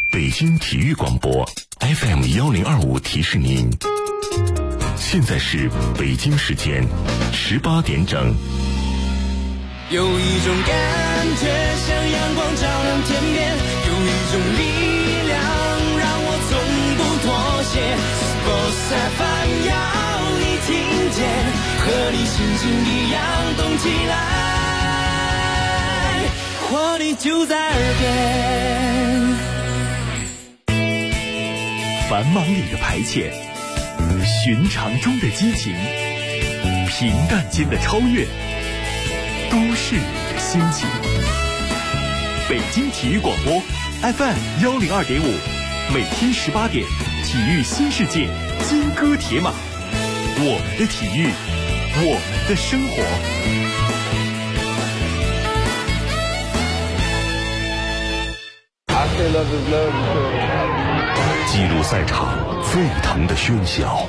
北京体育广播 FM1025提示您，现在是北京时间18点整。 有一种感觉像阳光照亮天边，有一种力量让我从不妥协。Sports FM 要你听见，和你心情一样动起来，活力就在耳边。 繁忙里的排遣，寻常中的激情，平淡间的超越，都市里的心情。北京体育广播 FM102.5，每天18点，体育新世界，金戈铁马，我们的体育，我们的生活。 记录赛场沸腾的喧嚣，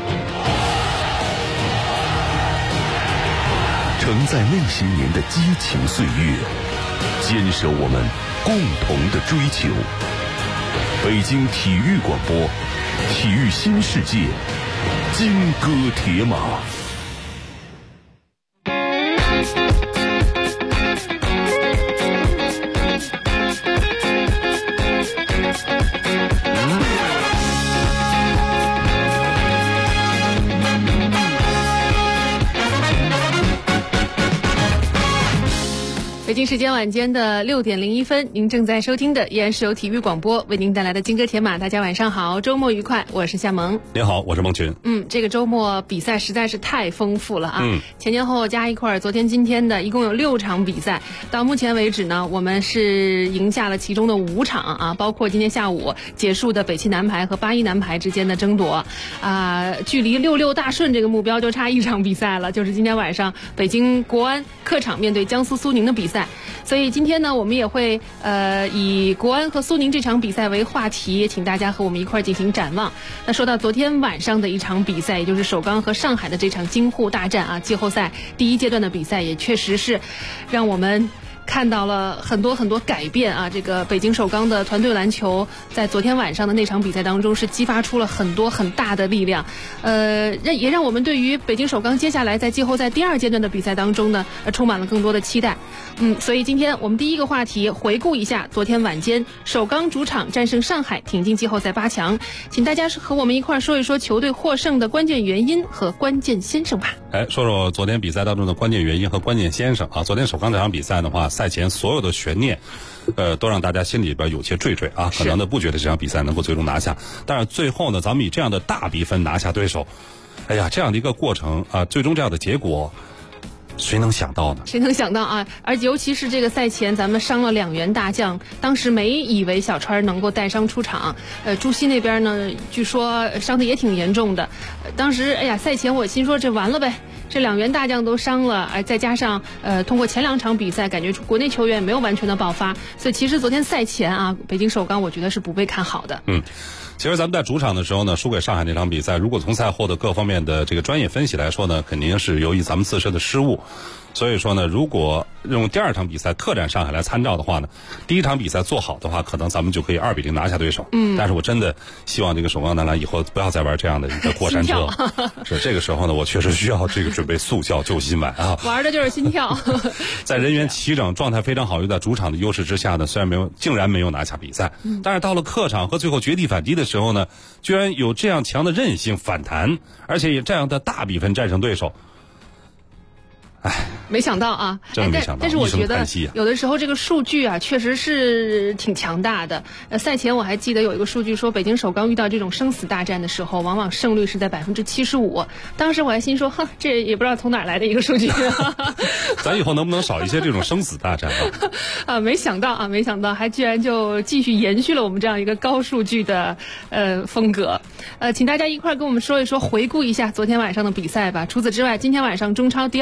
承载那些年的激情岁月，坚守我们共同的追求。北京体育广播，体育新世界，金戈铁马。 北京时间晚间的6点01分，您正在收听的依然是由体育广播为您带来的金戈铁马。大家晚上好，周末愉快，我是夏萌。 您好，我是孟群。 这个周末比赛实在是太丰富了啊！前前后后加一块，昨天今天的一共有6场比赛。到目前为止呢，我们是赢下了其中的5场啊，包括今天下午结束的北汽男排和81男排之间的争夺啊，距离66大顺这个目标就差1场比赛了，就是今天晚上北京国安客场面对江苏苏宁的比赛。所以今天呢，我们也会以国安和苏宁这场比赛为话题，请大家和我们一块进行展望。那说到昨天晚上的一场比赛，也就是首钢和上海的这场京沪大战啊，季后赛第1阶段的比赛，也确实是让我们看到了很多改变啊！这个北京首钢的团队篮球在昨天晚上的那场比赛当中是激发出了很多很大的力量，也让我们对于北京首钢接下来在季后赛第2阶段的比赛当中呢，充满了更多的期待。所以今天我们第一个话题回顾一下昨天晚间首钢主场战胜上海，挺进季后赛8强，请大家和我们一块说一说球队获胜的关键原因和关键先生吧。 说说昨天比赛当中的关键原因和关键先生啊。昨天首钢这场比赛的话，赛前所有的悬念都让大家心里边有些惴惴啊，可能呢不觉得这场比赛能够最终拿下，但是最后呢，咱们以这样的大比分拿下对手，哎呀，这样的一个过程啊，最终这样的结果，谁能想到呢？谁能想到啊！而尤其是这个赛前，咱们伤了2员大将，当时没以为小川能够带伤出场。朱熹那边呢，据说伤的也挺严重的。当时哎呀，赛前我心说这完了呗，这2员大将都伤了，再加上通过前2场比赛，感觉国内球员也没有完全的爆发，所以其实昨天赛前啊，北京首钢我觉得是不被看好的。其实咱们在主场的时候呢，输给上海那场比赛，如果从赛后的各方面的这个专业分析来说呢，肯定是由于咱们自身的失误。所以说呢，如果用第2场比赛客战上海来参照的话呢，第1场比赛做好的话，可能咱们就可以2比0拿下对手。但是我真的希望这个首钢男篮以后不要再玩这样的一个过山车。是这个时候呢，我确实需要这个准备速效救心丸啊。玩的就是心跳。在人员齐整、状态非常好，又在主场的优势之下呢，虽然竟然没有拿下比赛，但是到了客场和最后绝地反击的时候呢，居然有这样强的韧性反弹，而且也这样的大比分战胜对手。没想到啊，真没想到。但是我觉得有的时候这个数据啊，确实是挺强大的。赛前我还记得有一个数据说，北京首钢遇到这种生死大战的时候，往往胜率是在75%。当时我还心说，这也不知道从哪儿来的一个数据。咱以后能不能少一些这种生死大战啊？没想到还居然就继续延续了我们这样一个高数据的风格。请大家一块跟我们说一说，回顾一下昨天晚上的比赛吧。除此之外，今天晚上中超第2轮客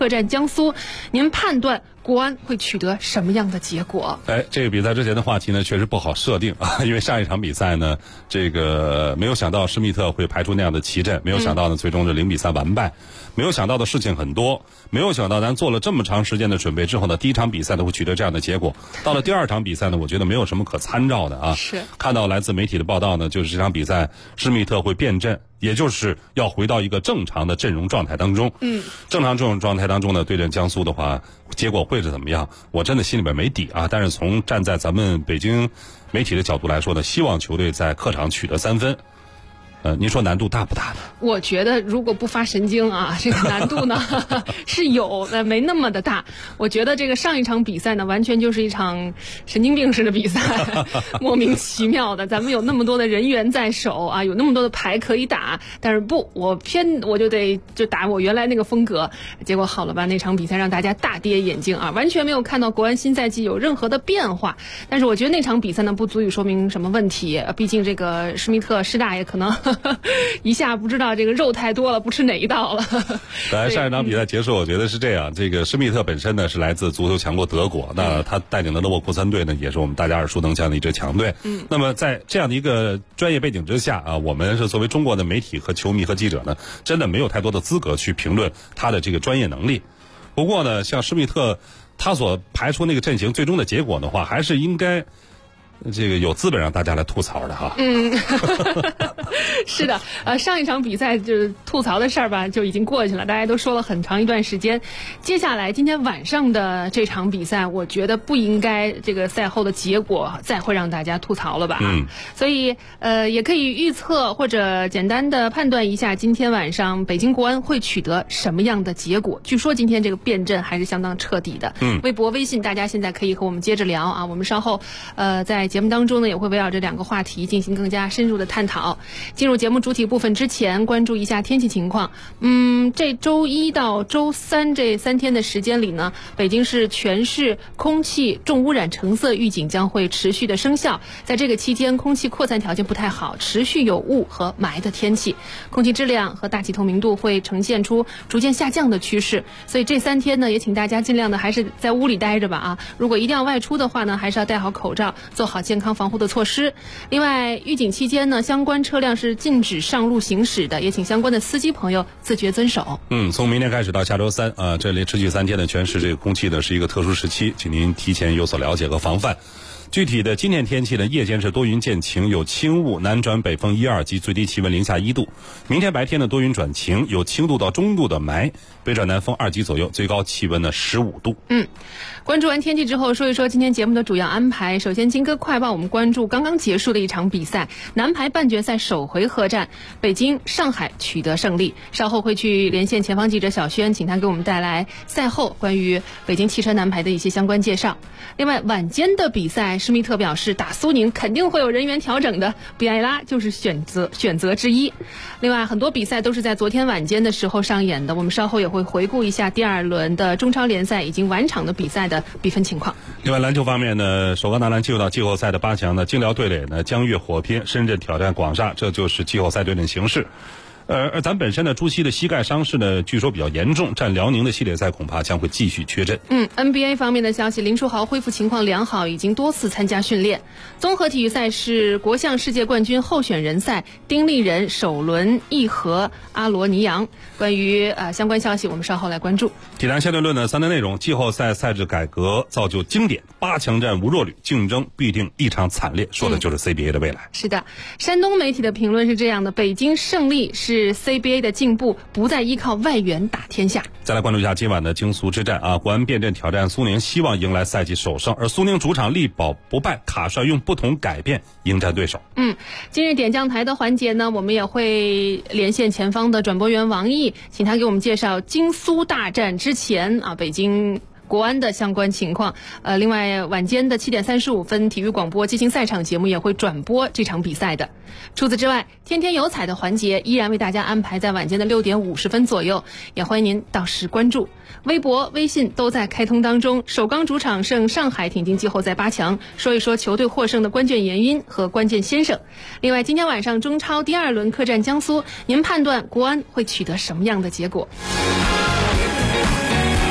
客战江苏，您判断国安会取得什么样的结果？ 这个比赛之前的话题呢，确实不好设定啊，因为上一场比赛呢，这个没有想到施密特会排出那样的奇阵，没有想到呢，最终是0-3完败，没有想到的事情很多，没有想到咱做了这么长时间的准备之后呢，第一场比赛呢会取得这样的结果，到了第二场比赛呢，我觉得没有什么可参照的啊。 是看到来自媒体的报道呢，就是这场比赛施密特会变阵。也就是要回到一个正常的阵容状态当中。正常阵容状态当中呢，对阵江苏的话，结果会是怎么样？我真的心里边没底啊。但是从站在咱们北京媒体的角度来说呢，希望球队在客场取得3分。您说难度大不大呢？ 我觉得如果不发神经啊，这个难度呢是有的，没那么的大。我觉得这个上一场比赛呢，完全就是一场神经病式的比赛，莫名其妙的。咱们有那么多的人员在手啊，有那么多的牌可以打，但是不，我就打我原来那个风格。结果好了吧，那场比赛让大家大跌眼镜啊，完全没有看到国安新赛季有任何的变化。但是我觉得那场比赛呢，不足以说明什么问题。毕竟这个施密特施大爷可能一下不知道这个肉太多了，不吃哪一道了。 来，上一场比赛结束，我觉得是这样。这个施密特本身呢是来自足球强国德国，那他带领的勒沃库森队呢也是我们大家耳熟能详的一支强队。那么在这样的一个专业背景之下啊，我们是作为中国的媒体和球迷和记者呢，真的没有太多的资格去评论他的这个专业能力。不过呢，像施密特他所排出那个阵型最终的结果的话，还是应该这个有资本让大家来吐槽的哈。 是的，上一场比赛就是吐槽的事儿吧，就已经过去了，大家都说了很长一段时间。接下来今天晚上的这场比赛，我觉得不应该这个赛后的结果再会让大家吐槽了吧？所以也可以预测或者简单的判断一下，今天晚上北京国安会取得什么样的结果。据说今天这个变阵还是相当彻底的。微博、微信，大家现在可以和我们接着聊啊。我们稍后在节目当中呢，也会围绕这2个话题进行更加深入的探讨。进入节目主体部分之前，关注一下天气情况。这周1到周3这3天的时间里呢，北京市全市空气重污染橙色预警将会持续的生效。在这个期间，空气扩散条件不太好，持续有雾和霾的天气，空气质量和大气透明度会呈现出逐渐下降的趋势。所以这3天呢，也请大家尽量的还是在屋里待着吧啊。如果一定要外出的话呢，还是要戴好口罩，做好健康防护的措施。另外，预警期间呢，相关车辆是禁止上路行驶的，也请相关的司机朋友自觉遵守。 从明天开始到下周3啊，这里持续3天的全市这个空气呢是一个特殊时期，请您提前有所了解和防范。具体的今天天气呢，夜间是多云见晴，有轻雾，南转北风1、2级，最低气温零下1度。明天白天呢，多云转晴，有轻度到中度的霾，北转南风2级左右，最高气温呢15度。 关注完天气之后，说一说今天节目的主要安排。首先，金歌快报，我们关注刚刚结束的一场比赛，男排半决赛首回合战，北京、上海取得胜利。稍后会去连线前方记者小轩，请他给我们带来赛后关于北京汽车男排的一些相关介绍。另外，晚间的比赛，施密特表示打苏宁肯定会有人员调整的，比埃拉就是选择之一。另外，很多比赛都是在昨天晚间的时候上演的，我们稍后也会回顾一下第2轮的中超联赛已经完场的比赛的比分情况。 另外，篮球方面呢，首钢男篮进入到季后赛的8强呢，京辽对垒呢将越火拼，深圳挑战广厦，这就是季后赛对阵形势。而咱本身呢，朱熹的膝盖伤势呢，据说比较严重，战辽宁的系列赛恐怕将会继续缺阵。 NBA 方面的消息，林书豪恢复情况良好，已经多次参加训练。综合体育赛事国象世界冠军候选人赛，丁立人首轮议和阿罗尼扬。关于相关消息，我们稍后来关注。 体坛相对论的3大内容：季后赛赛制改革造就经典，8强战无弱旅，竞争必定异常惨烈，说的就是 CBA 的未来。 是的，山东媒体的评论是这样的：北京胜利是 CBA 的进步，不再依靠外援打天下。 再来关注一下今晚的京苏之战啊，国安变阵挑战苏宁，希望迎来赛季首胜，而苏宁主场力保不败，卡帅用不同改变迎战对手。 今日点将台的环节呢，我们也会连线前方的转播员王毅，请他给我们介绍京苏大战之前啊，北京国安的相关情况。另外晚间的7点35分，体育广播激情赛场节目也会转播这场比赛的。除此之外，天天有彩的环节依然为大家安排在晚间的6点50分左右，也欢迎您到时关注。微博、微信都在开通当中。首钢主场胜上海，挺进季后赛8强，说一说球队获胜的关键原因和关键先生。另外，今天晚上中超第2轮客战江苏，您判断国安会取得什么样的结果？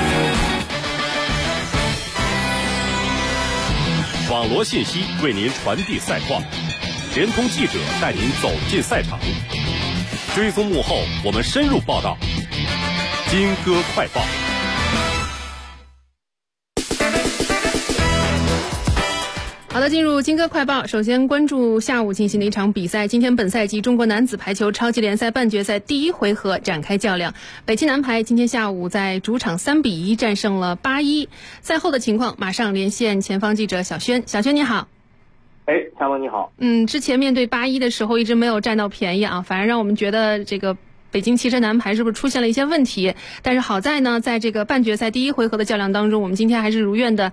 网罗信息为您传递赛况，联通记者带您走进赛场，追踪幕后我们深入报道。金歌快报。 好的，进入金歌快报。首先关注下午进行的一场比赛。今天本赛季中国男子排球超级联赛半决赛第一回合展开较量，北汽男排今天下午在主场3-1战胜了8-1。赛后的情况马上连线前方记者小轩。小轩你好。 夏萌你好。 之前面对8-1的时候一直没有占到便宜啊，反而让我们觉得这个北京汽车男排是不是出现了一些问题？但是好在呢，在这个半决赛第一回合的较量当中，我们今天还是如愿的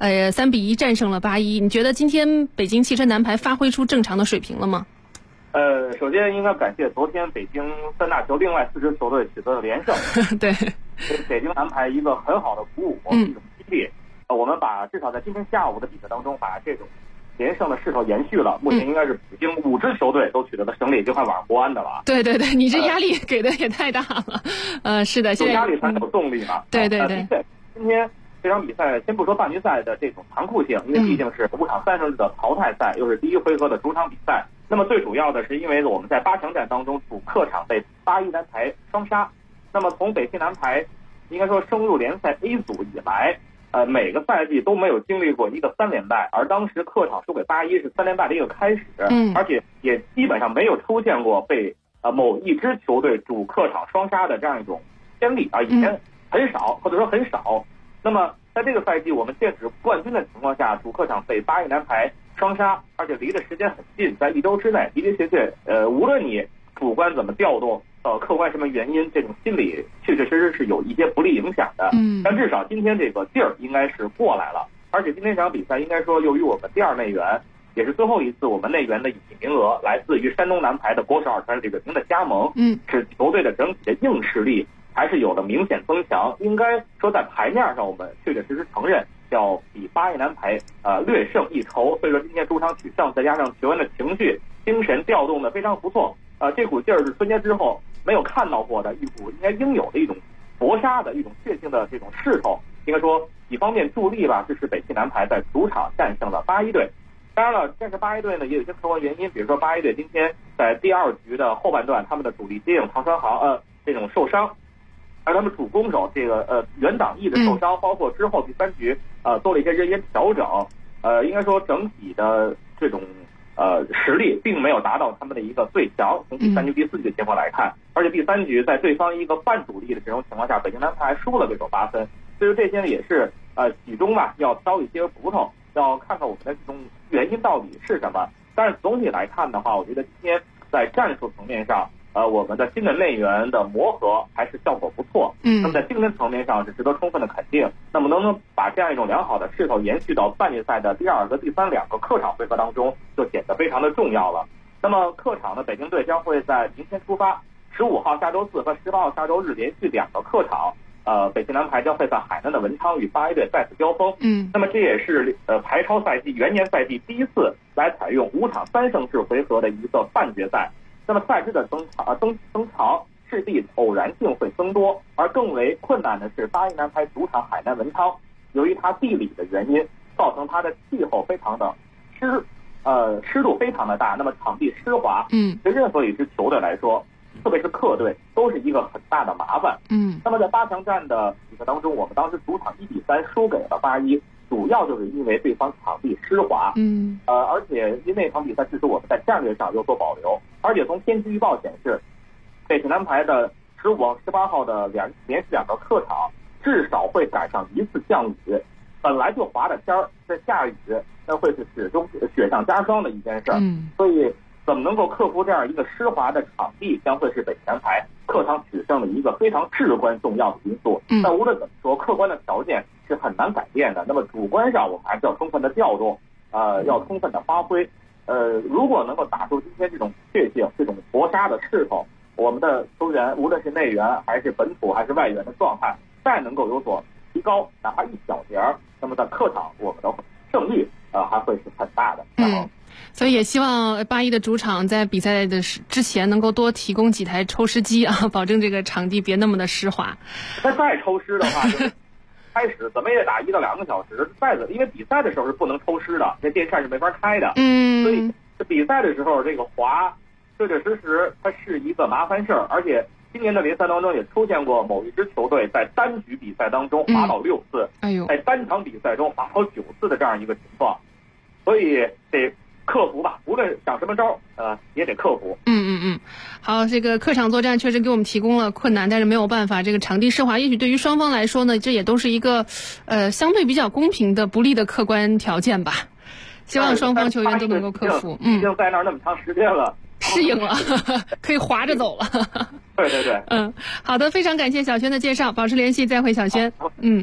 ，3-1战胜了8-1。你觉得今天北京汽车男排发挥出正常的水平了吗？ 首先应该感谢昨天北京三大球另外4支球队取得的连胜， 对， 给北京男排一个很好的鼓舞，一种激励。我们把至少在今天下午的比赛当中，把这种连胜的势头延续了。目前应该是北京5支球队都取得的胜利，已经快网上国安的了。 对，你这压力给的也太大了。是的，现在有压力才有动力嘛。 对。 今天这场比赛，先不说半决赛的这种残酷性，因为毕竟是5场3胜制的淘汰赛，又是第一回合的主场比赛。那么最主要的是，因为我们在8强战当中主客场被8-1男排双杀。那么从北汽男排应该说升入联赛 A 组以来，每个赛季都没有经历过一个3连败，而当时客场输给8-1是3连败的一个开始，而且也基本上没有出现过被某一支球队主客场双杀的这样一种先例啊，以前很少，或者说很少。那么在这个赛季我们剑指冠军的情况下，主客场被8-1男排双杀，而且离的时间很近，在1周之内的确无论你主观怎么调动，客观什么原因，这种心理确实是有一些不利影响的。但至少今天这个劲儿应该是过来了，而且今天这场比赛应该说，由于我们第2内援也是最后一次我们内援的引进名额来自于山东男排的国手2传李瑞平的加盟，使球队的整体的硬实力还是有了明显增强。应该说在牌面上，我们确实承认要比8-1男排略胜一筹。所以说今天主场取胜，再加上球员的情绪、精神调动的非常不错。这股劲儿是春节之后没有看到过的一股应该应有的一种搏杀的一种血性的这种势头。应该说一方面助力吧，支持北汽男排在主场战胜了8-1队。当然了，但是8-1队呢也有一些客观原因，比如说8-1队今天在第2局的后半段，他们的主力接应唐川航这种受伤，而他们主攻手这个袁党毅的受伤，包括之后第3局做了一些人员调整，应该说整体的这种实力并没有达到他们的一个最强。从第3局、第4局的情况来看，而且第3局在对方一个半主力的这种情况下，北京男排输了对手8分。所以说这些呢也是其中吧要挑一些骨头，要看看我们的这种原因到底是什么。但是总体来看的话，我觉得今天在战术层面上，我们的新的内援的磨合还是效果不错。那么在精神层面上是值得充分的肯定。那么能不能把这样一种良好的势头延续到半决赛的第2和第3两个客场回合当中，就显得非常的重要了。那么客场的北京队将会在明天出发，15号下周4和18号下周日连续2个客场。北汽男排将会在海南的文昌与8-1队再次交锋。那么这也是排超赛季元年赛季第一次来采用5场3胜制回合的一个半决赛。那么赛制的增长势必偶然性会增多，而更为困难的是8-1男排主场海南文昌，由于它地理的原因，造成它的气候非常的湿度非常的大，那么场地湿滑，对任何一支球队来说，特别是客队都是一个很大的麻烦。那么在8强战的比赛当中，我们当时主场1-3输给了8-1，主要就是因为对方场地湿滑。而且因那场比赛，其实我们在战略上有所保留，而且从天气预报显示，北汽男排的15号、18号的连续2个客场至少会赶上1次降雨。本来就滑的天儿，这下雨那会是雪上加霜的一件事儿。所以怎么能够克服这样一个湿滑的场地，将会是北汽男排客场取胜的一个非常至关重要的因素。但无论怎么说，客观的条件是很难改变的。那么主观上我们还是要充分的调动，要充分的发挥。如果能够打出今天这种确性、这种搏杀的势头，我们的球员无论是内援还是本土还是外援的状态，再能够有所提高，哪怕一小节儿，那么在客场我们的胜率还会是很大的。 所以也希望8-1的主场在比赛的之前能够多提供几台抽湿机啊，保证这个场地别那么的湿滑。 它再抽湿的话， 开始，怎么也得打1到2个小时。因为比赛的时候是不能抽湿的，这电扇是没法开的。所以比赛的时候这个滑确确实实它是一个麻烦事儿，而且今年的联赛当中也出现过某一支球队在单局比赛当中滑倒6次，在单场比赛中滑倒9次的这样一个情况，所以得克服吧，无论想什么招，也得克服。 好，这个客场作战确实给我们提供了困难，但是没有办法，这个场地湿滑，也许对于双方来说呢，这也都是一个相对比较公平的不利的客观条件吧。希望双方球员都能够克服。 已经在那儿那么长时间了， 适应了，可以滑着走了。 对对对。 好的，非常感谢小轩的介绍，保持联系，再会小轩。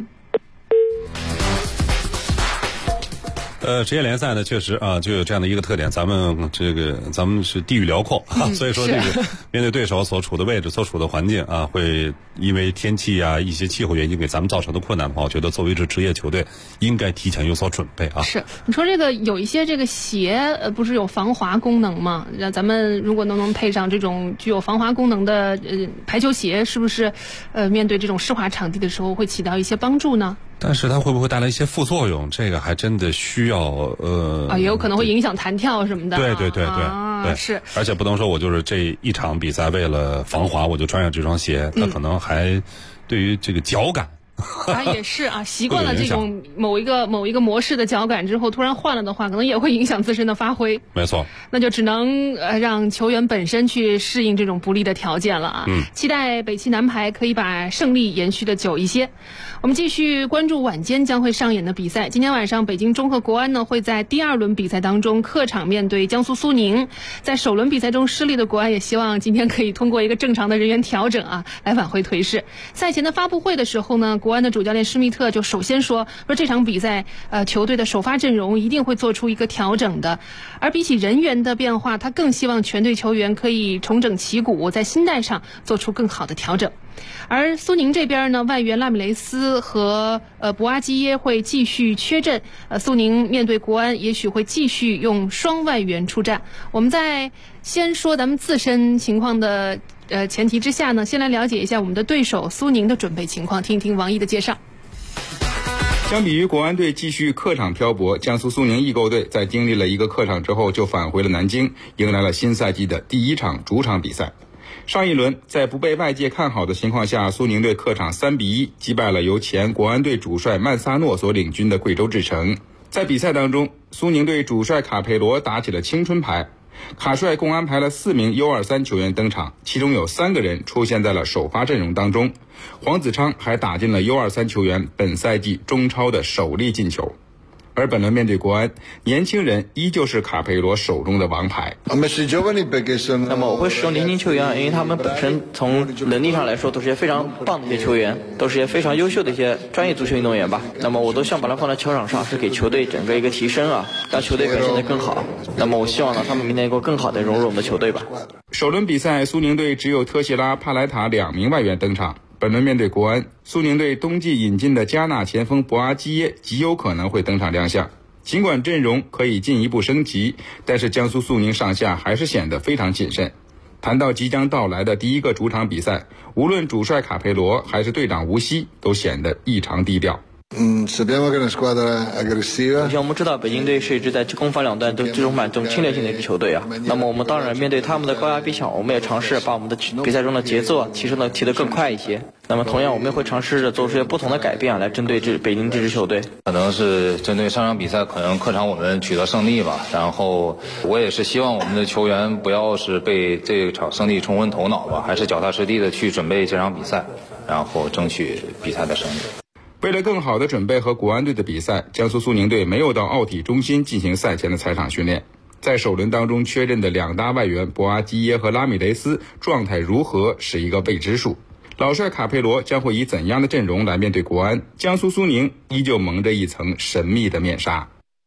职业联赛呢，确实啊，就有这样的一个特点，咱们是地域辽阔所以说这个面对对手所处的位置、所处的环境啊，会因为天气啊一些气候原因给咱们造成的困难的话，我觉得作为一支职业球队，应该提前有所准备啊。 是，你说这个有一些这个鞋不是有防滑功能吗？让咱们如果能配上这种具有防滑功能的排球鞋，是不是面对这种湿滑场地的时候会起到一些帮助呢？ 但是它会不会带来一些副作用？这个还真的需要也有可能会影响弹跳什么的。 对， 是。 而且不能说我就是这一场比赛为了防滑我就穿上这双鞋，它可能还对于这个脚感。 也是啊，习惯了这种某一个模式的脚感之后，突然换了的话，可能也会影响自身的发挥。 没错， 那就只能让球员本身去适应这种不利的条件了啊。期待北汽男排可以把胜利延续的久一些。我们继续关注晚间将会上演的比赛。今天晚上，北京中赫国安呢会在第2轮比赛当中客场面对江苏苏宁。在首轮比赛中失利的国安也希望今天可以通过一个正常的人员调整来挽回颓势。赛前的发布会的时候呢，国安的主教练施密特就首先说这场比赛球队的首发阵容一定会做出一个调整的，而比起人员的变化，他更希望全队球员可以重整旗鼓，在心态上做出更好的调整。而苏宁这边呢，外援拉米雷斯和博阿基耶会继续缺阵，苏宁面对国安也许会继续用双外援出战。我们在先说咱们自身情况的前提之下呢，先来了解一下我们的对手苏宁的准备情况，听一听王毅的介绍。 相比于国安队继续客场漂泊，江苏苏宁易购队在经历了一个客场之后就返回了南京，迎来了新赛季的第1场主场比赛。上一轮在不被外界看好的情况下，苏宁队客场3-1击败了由前国安队主帅曼萨诺所领军的贵州智诚。在比赛当中，苏宁队主帅卡佩罗打起了青春牌，卡帅共安排了4名 U23 球员登场，其中有3个人出现在了首发阵容当中。黄子昌还打进了 U23 球员本赛季中超的首粒进球。而本轮面对国安，年轻人依旧是卡佩罗手中的王牌。 那么我会使用年轻球员，因为他们本身从能力上来说都是些非常棒的一些球员，都是些非常优秀的一些专业足球运动员吧。那么我都想把它放在球场上，是给球队整个一个提升让球队表现得更好。那么我希望呢，他们明年能够更好的融入我们的球队吧。 首轮比赛，苏宁队只有特谢拉、帕莱塔2名外援登场。本轮面对国安，苏宁队冬季引进的加纳前锋博阿基耶极有可能会登场亮相。尽管阵容可以进一步升级，但是江苏苏宁上下还是显得非常谨慎。谈到即将到来的第1个主场比赛，无论主帅卡佩罗还是队长吴曦都显得异常低调。 首先我们知道北京队是一支在攻防两端都这种蛮重侵略性的一个球队那么我们当然面对他们的高压逼抢，我们也尝试把我们的比赛中的节奏提得更快一些。那么同样我们也会尝试着做出些不同的改变来针对北京这支球队。 可能是针对上场比赛，可能客场我们取得胜利吧。然后我也是希望我们的球员不要是被这场胜利冲昏头脑吧，还是脚踏实地的去准备这场比赛，然后争取比赛的胜利。 为了更好的准备和国安队的比赛，江苏苏宁队没有到奥体中心进行赛前的踩场训练。在首轮当中缺阵的2大外援博阿基耶和拉米雷斯状态如何是一个未知数。老帅卡佩罗将会以怎样的阵容来面对国安？江苏苏宁依旧蒙着一层神秘的面纱。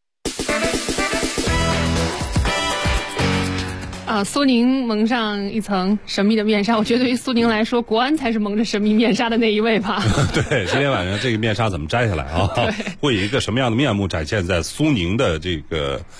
苏宁蒙上一层神秘的面纱，我觉得对于苏宁来说，国安才是蒙着神秘面纱的那一位吧。 对，今天晚上这个面纱怎么摘下来会以一个什么样的面目展现在苏宁的这个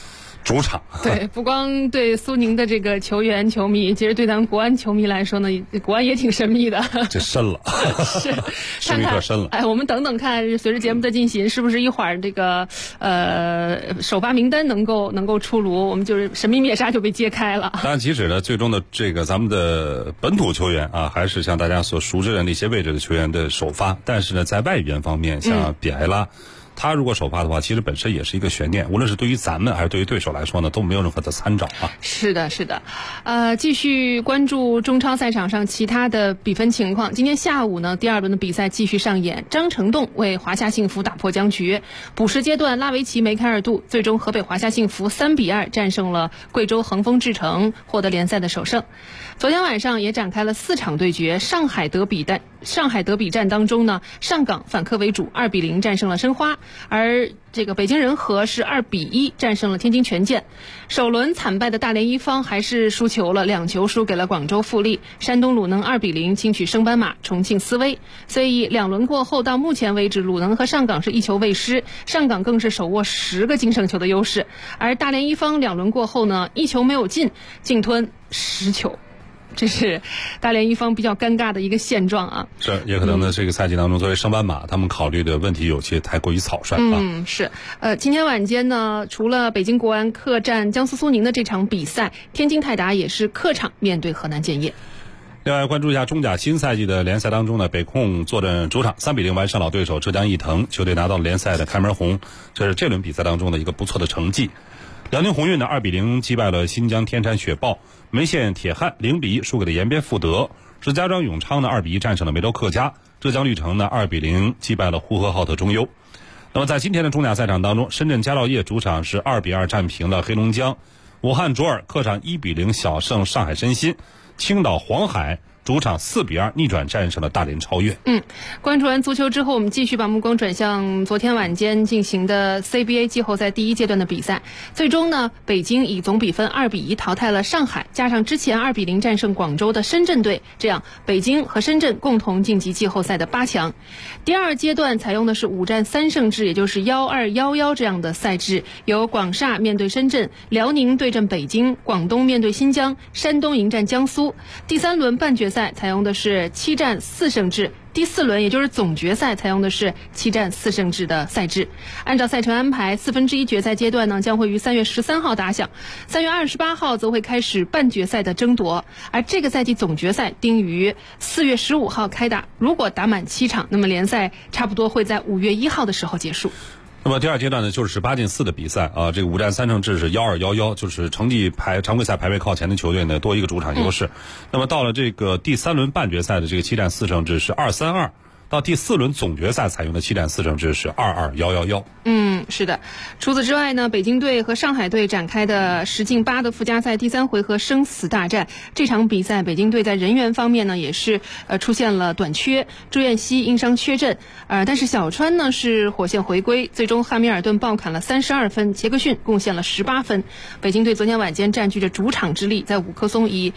主场。 对，不光对苏宁的这个球员球迷，其实对咱们国安球迷来说呢，国安也挺神秘的。 这深了， 是神秘可深了。 哎，我们等等看，随着节目的进行，是不是一会儿这个首发名单能够出炉，我们就是神秘面纱就被揭开了。 当然，即使呢，最终的这个咱们的本土球员啊，还是像大家所熟知的那些位置的球员的首发，但是呢，在外援方面，像比埃拉。他如果首发的话，其实本身也是一个悬念，无论是对于咱们还是对于对手来说呢，都没有任何的参照啊。 是的，是的。继续关注中超赛场上其他的比分情况。今天下午呢，第2轮的比赛继续上演，张成栋为华夏幸福打破僵局。补时阶段，拉维奇梅开二度，最终河北华夏幸福3-2战胜了贵州恒丰智诚，获得联赛的首胜。昨天晚上也展开了4场对决，上海德比战当中呢，上港反客为主2-0战胜了申花，而这个北京人和是2-1战胜了天津权健。首轮惨败的大连一方还是输球了，2球输给了广州富力。山东鲁能2-0轻取升班马重庆斯威。所以2轮过后，到目前为止，鲁能和上港是1球未失，上港更是手握10个净胜球的优势，而大连一方2轮过后呢，1球没有进，净吞10球。这是大连一方比较尴尬的一个现状啊。 是，也可能呢，这个赛季当中作为升班马，他们考虑的问题有些太过于草率啊。 是。今天晚间呢，除了北京国安客战江苏苏宁的这场比赛，天津泰达也是客场面对河南建业。 另外关注一下中甲新赛季的联赛当中呢，北控坐镇主场3-0完胜老对手浙江毅腾，球队拿到了联赛的开门红，这是这轮比赛当中的一个不错的成绩。辽宁宏运呢2-0击败了新疆天山雪豹，梅县铁汉0-1输给了延边富德，石家庄永昌呢2-1战胜了梅州客家，浙江绿城呢2-0击败了呼和浩特中优。那么在今天的中甲赛场当中，深圳佳兆业主场是2-2战平了黑龙江，武汉卓尔客场1-0小胜上海申鑫，青岛黄海主场4-2逆转战胜了大连超越。 关注完足球之后，我们继续把目光转向昨天晚间进行的 CBA 季后赛第1阶段的比赛。最终呢，北京以总比分2-1淘汰了上海，加上之前2-0战胜广州的深圳队，这样北京和深圳共同晋级季后赛的8强。第2阶段采用的是5战3胜制，也就是12-11这样的赛制，由广厦面对深圳，辽宁对阵北京，广东面对新疆，山东迎战江苏。第3轮半决赛采用的是7战4胜制，第4轮也就是总决赛采用的是7战4胜制的赛制。按照赛程安排，1/4决赛阶段呢将会于3月13号打响，3月28号则会开始半决赛的争夺，而这个赛季总决赛定于4月15号开打。如果打满7场，那么联赛差不多会在5月1号的时候结束。 那么第2阶段呢，就是18进4的比赛啊，这个5战3胜制是12-11，就是成绩常规赛排位靠前的球队呢多一个主场优势。那么到了这个第3轮半决赛的这个7战4胜制是2-3-2，到第4轮总决赛采用的7战4胜制是2-2-1-1-1。 是的。除此之外呢，北京队和上海队展开的10进8的附加赛第3回合生死大战，这场比赛北京队在人员方面呢也是出现了短缺，朱彦西因伤缺阵，但是小川呢是火线回归，最终汉密尔顿爆砍了32分，杰克逊贡献了18分。北京队昨天晚间占据着主场之力，在五棵松以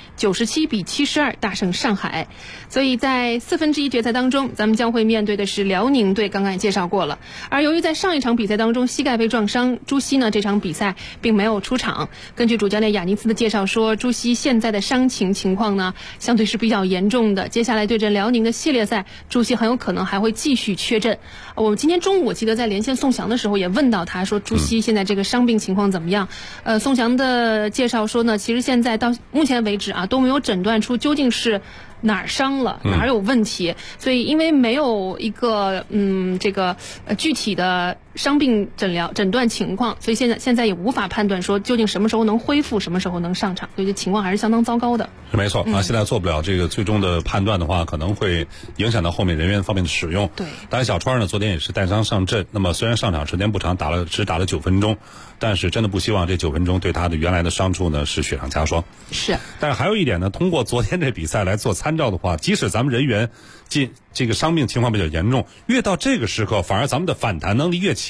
97-72大胜上海。所以在1/4决赛当中，咱们将会面对的是辽宁队，刚刚也介绍过了。而由于在上一场比赛当中膝盖被撞伤，朱熹呢这场比赛并没有出场。根据主教练雅尼斯的介绍说，朱熹现在的伤情况呢相对是比较严重的，接下来对阵辽宁的系列赛，朱熹很有可能还会继续缺阵。我们今天中午我记得在连线宋翔的时候也问到他说，朱熹现在这个伤病情况怎么样？宋翔的介绍说呢，其实现在到目前为止都没有诊断出究竟是哪儿伤了，哪儿有问题，所以因为没有一个这个具体的伤病诊断情况，所以现在也无法判断说究竟什么时候能恢复，什么时候能上场，所以这情况还是相当糟糕的。 没错现在做不了这个最终的判断的话，可能会影响到后面人员方面的使用。 对， 当然小川呢昨天也是带伤上阵，那么虽然上场时间不长，只打了9分钟，但是真的不希望这9分钟对他的原来的伤处呢是雪上加霜。 是， 但是还有一点呢，通过昨天这比赛来做参照的话，即使咱们人员这个伤病情况比较严重，越到这个时刻反而咱们的反弹能力越强。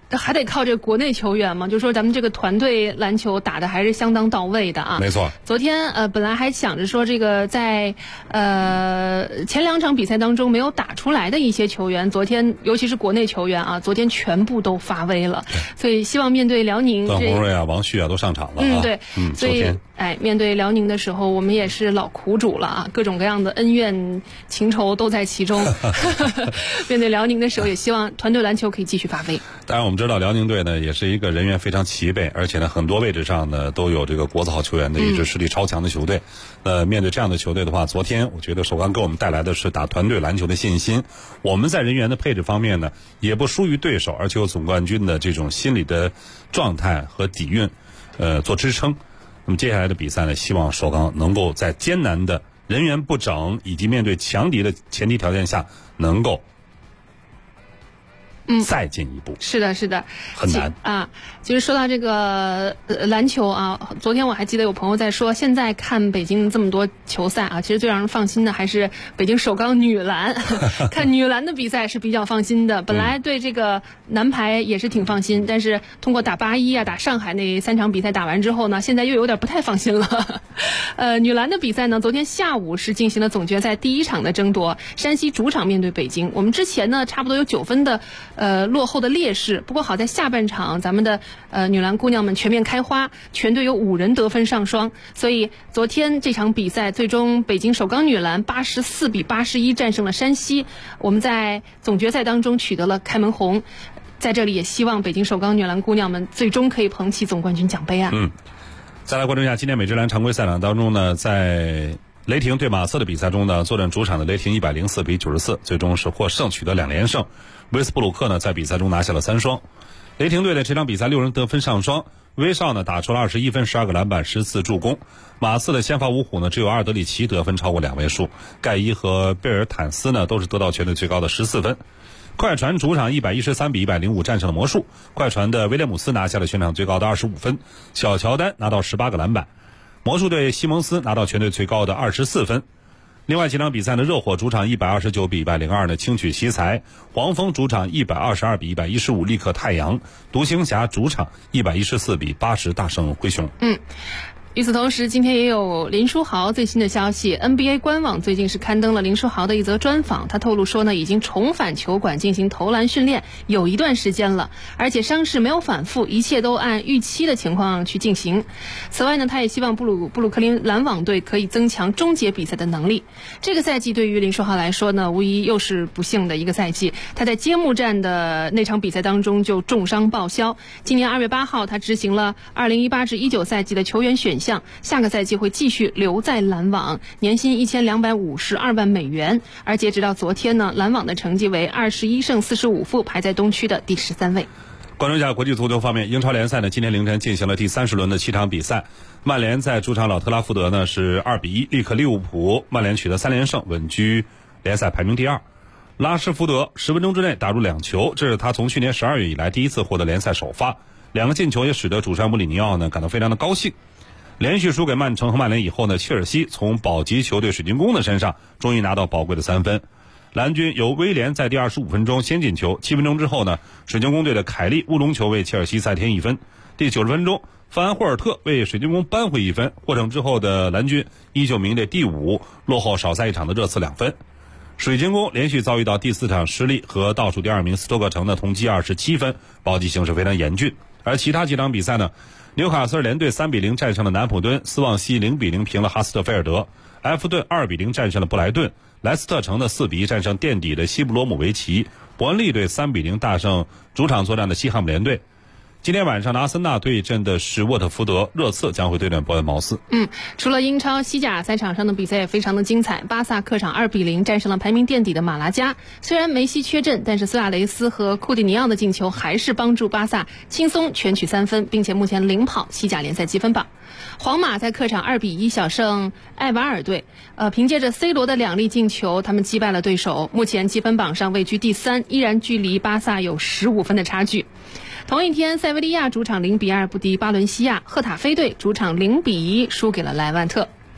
还得靠这个国内球员嘛，就说咱们这个团队篮球打的还是相当到位的啊。 没错。 昨天本来还想着说这个在前2场比赛当中没有打出来的一些球员，昨天尤其是国内球员啊，昨天全部都发威了。所以希望面对辽宁， 段宏瑞啊、王旭啊都上场了啊。 对。所以面对辽宁的时候，我们也是老苦主了啊，各种各样的恩怨情仇都在其中。面对辽宁的时候，也希望团队篮球可以继续发挥。 当然我们知道辽宁队呢也是一个人员非常齐备，而且呢很多位置上呢都有这个国字号球员的一支实力超强的球队。面对这样的球队的话，昨天我觉得首钢给我们带来的是打团队篮球的信心。我们在人员的配置方面呢也不输于对手，而且有总冠军的这种心理的状态和底蕴做支撑。那么接下来的比赛呢，希望首钢能够在艰难的人员不整以及面对强敌的前提条件下能够再进一步。 是的， 很难啊。其实说到这个篮球啊，昨天我还记得有朋友在说，现在看北京这么多球赛啊，其实最让人放心的还是北京首钢女篮。看女篮的比赛是比较放心的。本来对这个男排也是挺放心，但是通过打8-1啊、打上海那3场比赛打完之后呢，现在又有点不太放心了。女篮的比赛呢，昨天下午是进行了总决赛第1场的争夺，山西主场面对北京。我们之前呢差不多有9分的落后的劣势，不过好在下半场咱们的女篮姑娘们全面开花，全队有5人得分上双，所以昨天这场比赛最终北京首钢女篮84-81战胜了山西，我们在总决赛当中取得了开门红。在这里也希望北京首钢女篮姑娘们最终可以捧起总冠军奖杯啊。 再来关注一下今天美职篮常规赛场当中呢，在雷霆对马刺的比赛中呢，坐镇主场的雷霆104-94最终是获胜，取得2连胜。威斯布鲁克呢在比赛中拿下了3双。雷霆队的这场比赛6人得分上双，威少呢打出了21分、12个篮板、14助攻。马刺的先发五虎呢只有阿尔德里奇得分超过2位数，盖伊和贝尔坦斯呢都是得到全队最高的14分。快船主场113-105战胜了魔术，快船的威廉姆斯拿下了全场最高的25分，小乔丹拿到18个篮板。魔术队西蒙斯拿到全队最高的24分。另外几场比赛呢，热火主场129-102呢轻取奇才，黄蜂主场122-115力克太阳，独行侠主场114-80大胜灰熊。 与此同时，今天也有林书豪最新的消息。NBA 官网最近是刊登了林书豪的一则专访，他透露说呢，已经重返球馆进行投篮训练有一段时间了，而且伤势没有反复，一切都按预期的情况去进行。此外呢，他也希望布鲁克林篮网队可以增强终结比赛的能力。这个赛季对于林书豪来说呢，无疑又是不幸的一个赛季。他在揭幕战的那场比赛当中就重伤报销。今年2月8号，他执行了2018-19赛季的球员选项，下个赛季会继续留在篮网，年薪1252万美元。而截止到昨天呢，篮网的成绩为21胜45负，排在东区的第13位。 关注一下国际足球方面，英超联赛呢，今天凌晨进行了第30轮的7场比赛。曼联在主场老特拉福德呢是2-1力克利物浦，曼联取得3连胜，稳居联赛排名第2。拉什福德10分钟之内打入2球，这是他从去年12月以来第一次获得联赛首发，2个进球也使得主帅穆里尼奥呢感到非常的高兴。连续输给曼城和曼联以后呢，切尔西从保级球队水晶宫的身上终于拿到宝贵的3分。蓝军由威廉在第25分钟先进球，7分钟之后呢，水晶宫队的凯利乌龙球为切尔西再添1分。第90分钟，范安霍尔特为水晶宫扳回1分。获胜之后的蓝军依旧名列第5，落后少赛一场的热刺2分。水晶宫连续遭遇到第4场失利，和倒数第2名斯托克城的同积27分，保级形势非常严峻。而其他几场比赛呢，纽卡斯尔联队3-0战胜了南普敦，斯旺西0-0平了哈斯特菲尔德，埃弗顿2-0战胜了布莱顿，莱斯特城的4-1战胜垫底的西布罗姆维奇，伯恩利队3-0大胜主场作战的西汉姆联队。今天晚上的阿森纳对阵的是沃特福德，热刺将会对阵伯恩茅斯。 除了英超，西甲赛场上的比赛也非常的精彩。巴萨客场2-0战胜了排名垫底的马拉加，虽然梅西缺阵，但是苏亚雷斯和库蒂尼奥的进球还是帮助巴萨轻松全取3分，并且目前领跑西甲联赛积分榜。皇马在客场2-1小胜埃瓦尔队，凭借着 C 罗的2粒进球，他们击败了对手，目前积分榜上位居第3，依然距离巴萨有15分的差距。同一天，塞维利亚主场0-2不敌巴伦西亚，赫塔菲队主场0-1输给了莱万特。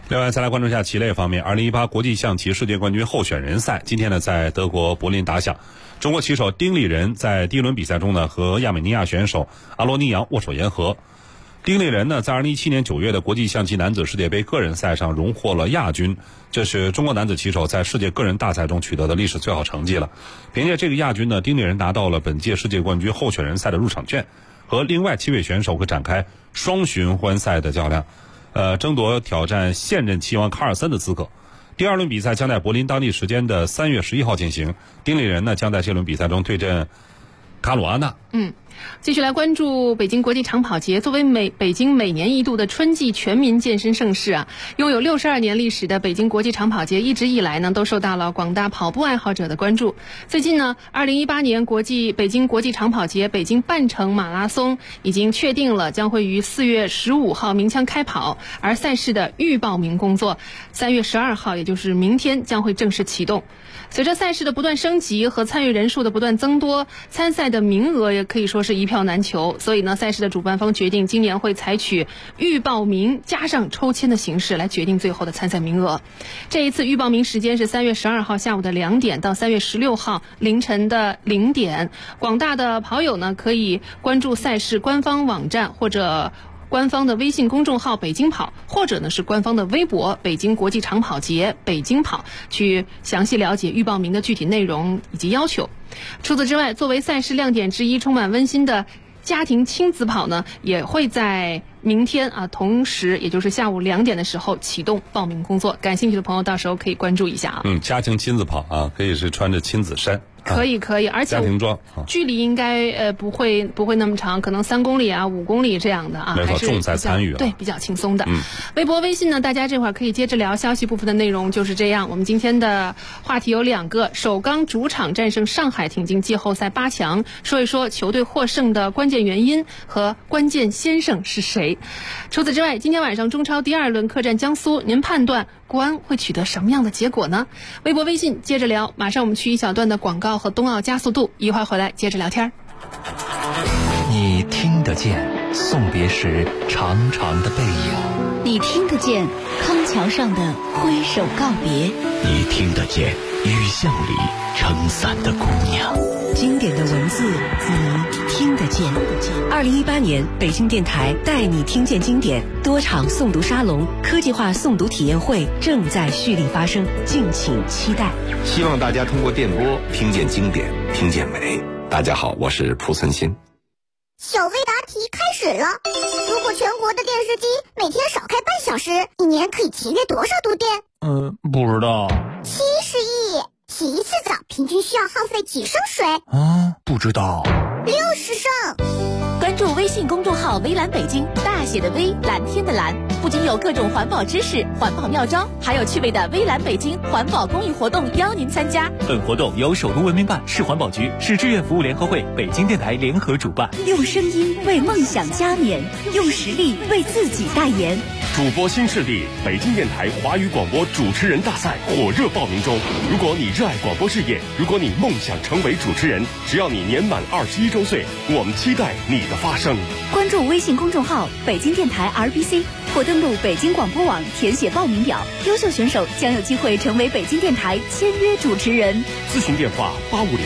另外再来关注一下棋类方面，2018国际象棋世界冠军候选人赛今天呢在德国柏林打响。中国棋手丁立人在第一轮比赛中呢和亚美尼亚选手阿罗尼扬握手言和。丁立人呢在2017年9月的国际象棋男子世界杯个人赛上荣获了亚军，这是中国男子棋手在世界个人大赛中取得的历史最好成绩了。凭借这个亚军呢，丁立人拿到了本届世界冠军候选人赛的入场券，和另外7位选手会展开双循环赛的较量，争夺挑战现任棋王卡尔森的资格。第二轮比赛将在柏林当地时间的3月11号进行，丁立人呢将在这轮比赛中对阵卡鲁阿纳。 继续来关注北京国际长跑节。作为北京每年一度的春季全民健身盛事啊，拥有62年历史的北京国际长跑节一直以来呢都受到了广大跑步爱好者的关注。最近呢，2018年北京国际长跑节北京半程马拉松已经确定了将会于4月15号鸣枪开跑，而赛事的预报名工作3月12号也就是明天将会正式启动。随着赛事的不断升级和参与人数的不断增多，参赛的名额也可以说是一票难求，所以呢，赛事的主办方决定今年会采取预报名加上抽签的形式来决定最后的参赛名额。这一次预报名时间是3月12号下午的2点到3月16号凌晨的0点。广大的跑友呢可以关注赛事官方网站或者官方的微信公众号北京跑，或者呢是官方的微博北京国际长跑节北京跑，去详细了解预报名的具体内容以及要求。除此之外，作为赛事亮点之一，充满温馨的家庭亲子跑呢也会在明天同时也就是下午2点的时候启动报名工作。感兴趣的朋友到时候可以关注一下啊。 家庭亲子跑啊，可以是穿着亲子衫。 可以，而且家庭装距离应该不会那么长，可能3公里啊、5公里这样的啊，还是重在参与对，比较轻松的。微博、微信呢，大家这会儿可以接着聊。消息部分的内容就是这样。我们今天的话题有2个：首钢主场战胜上海挺进季后赛8强，说一说球队获胜的关键原因和关键先生是谁。除此之外，今天晚上中超第2轮客战江苏，您判断国安会取得什么样的结果呢？微博、微信接着聊。马上我们去一小段的广告和冬奥加速度，一会儿回来接着聊天。 你听得见送别时长长的背影， 你听得见康桥上的挥手告别， 你听得见雨巷里撑伞的姑娘。 经典的文字你听得见。 2018年北京电台带你听见经典多场诵读沙龙、科技化诵读体验会正在蓄力发生，敬请期待。 希望大家通过电波听见经典，听见美。大家好，我是蒲森新。 小微答题开始了。如果全国的电视机每天少开半小时，一年可以节约多少度电？ 不知道。 70亿。洗一次澡平均需要耗费几升水？ 不知道。 60升。 关注微信公众号微蓝北京，大写的微，蓝天的蓝，不仅有各种环保知识、环保妙招，还有趣味的微蓝北京环保公益活动邀您参加。 本活动由首都文明办、市环保局、市志愿服务联合会、北京电台联合主办。 用声音为梦想加冕，用实力为自己代言。 主播新势力北京电台华语广播主持人大赛火热报名中。如果你热爱广播事业，如果你梦想成为主持人，只要你年满21周岁，我们期待你的发声。 关注微信公众号北京电台 RBC 或登录北京广播网填写报名表，优秀选手将有机会成为北京电台签约主持人。 咨询电话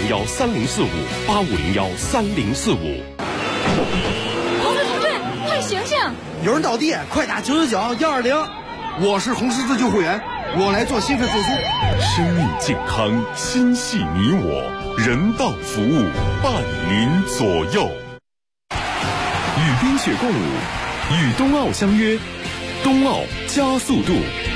8501304585013045。 同志，快醒醒！ 有人倒地，快打999-120。我是红十字救护员，我来做心肺复苏。 生命健康，心系你我，人道服务伴您左右。与冰雪共舞，与冬奥相约，冬奥加速度。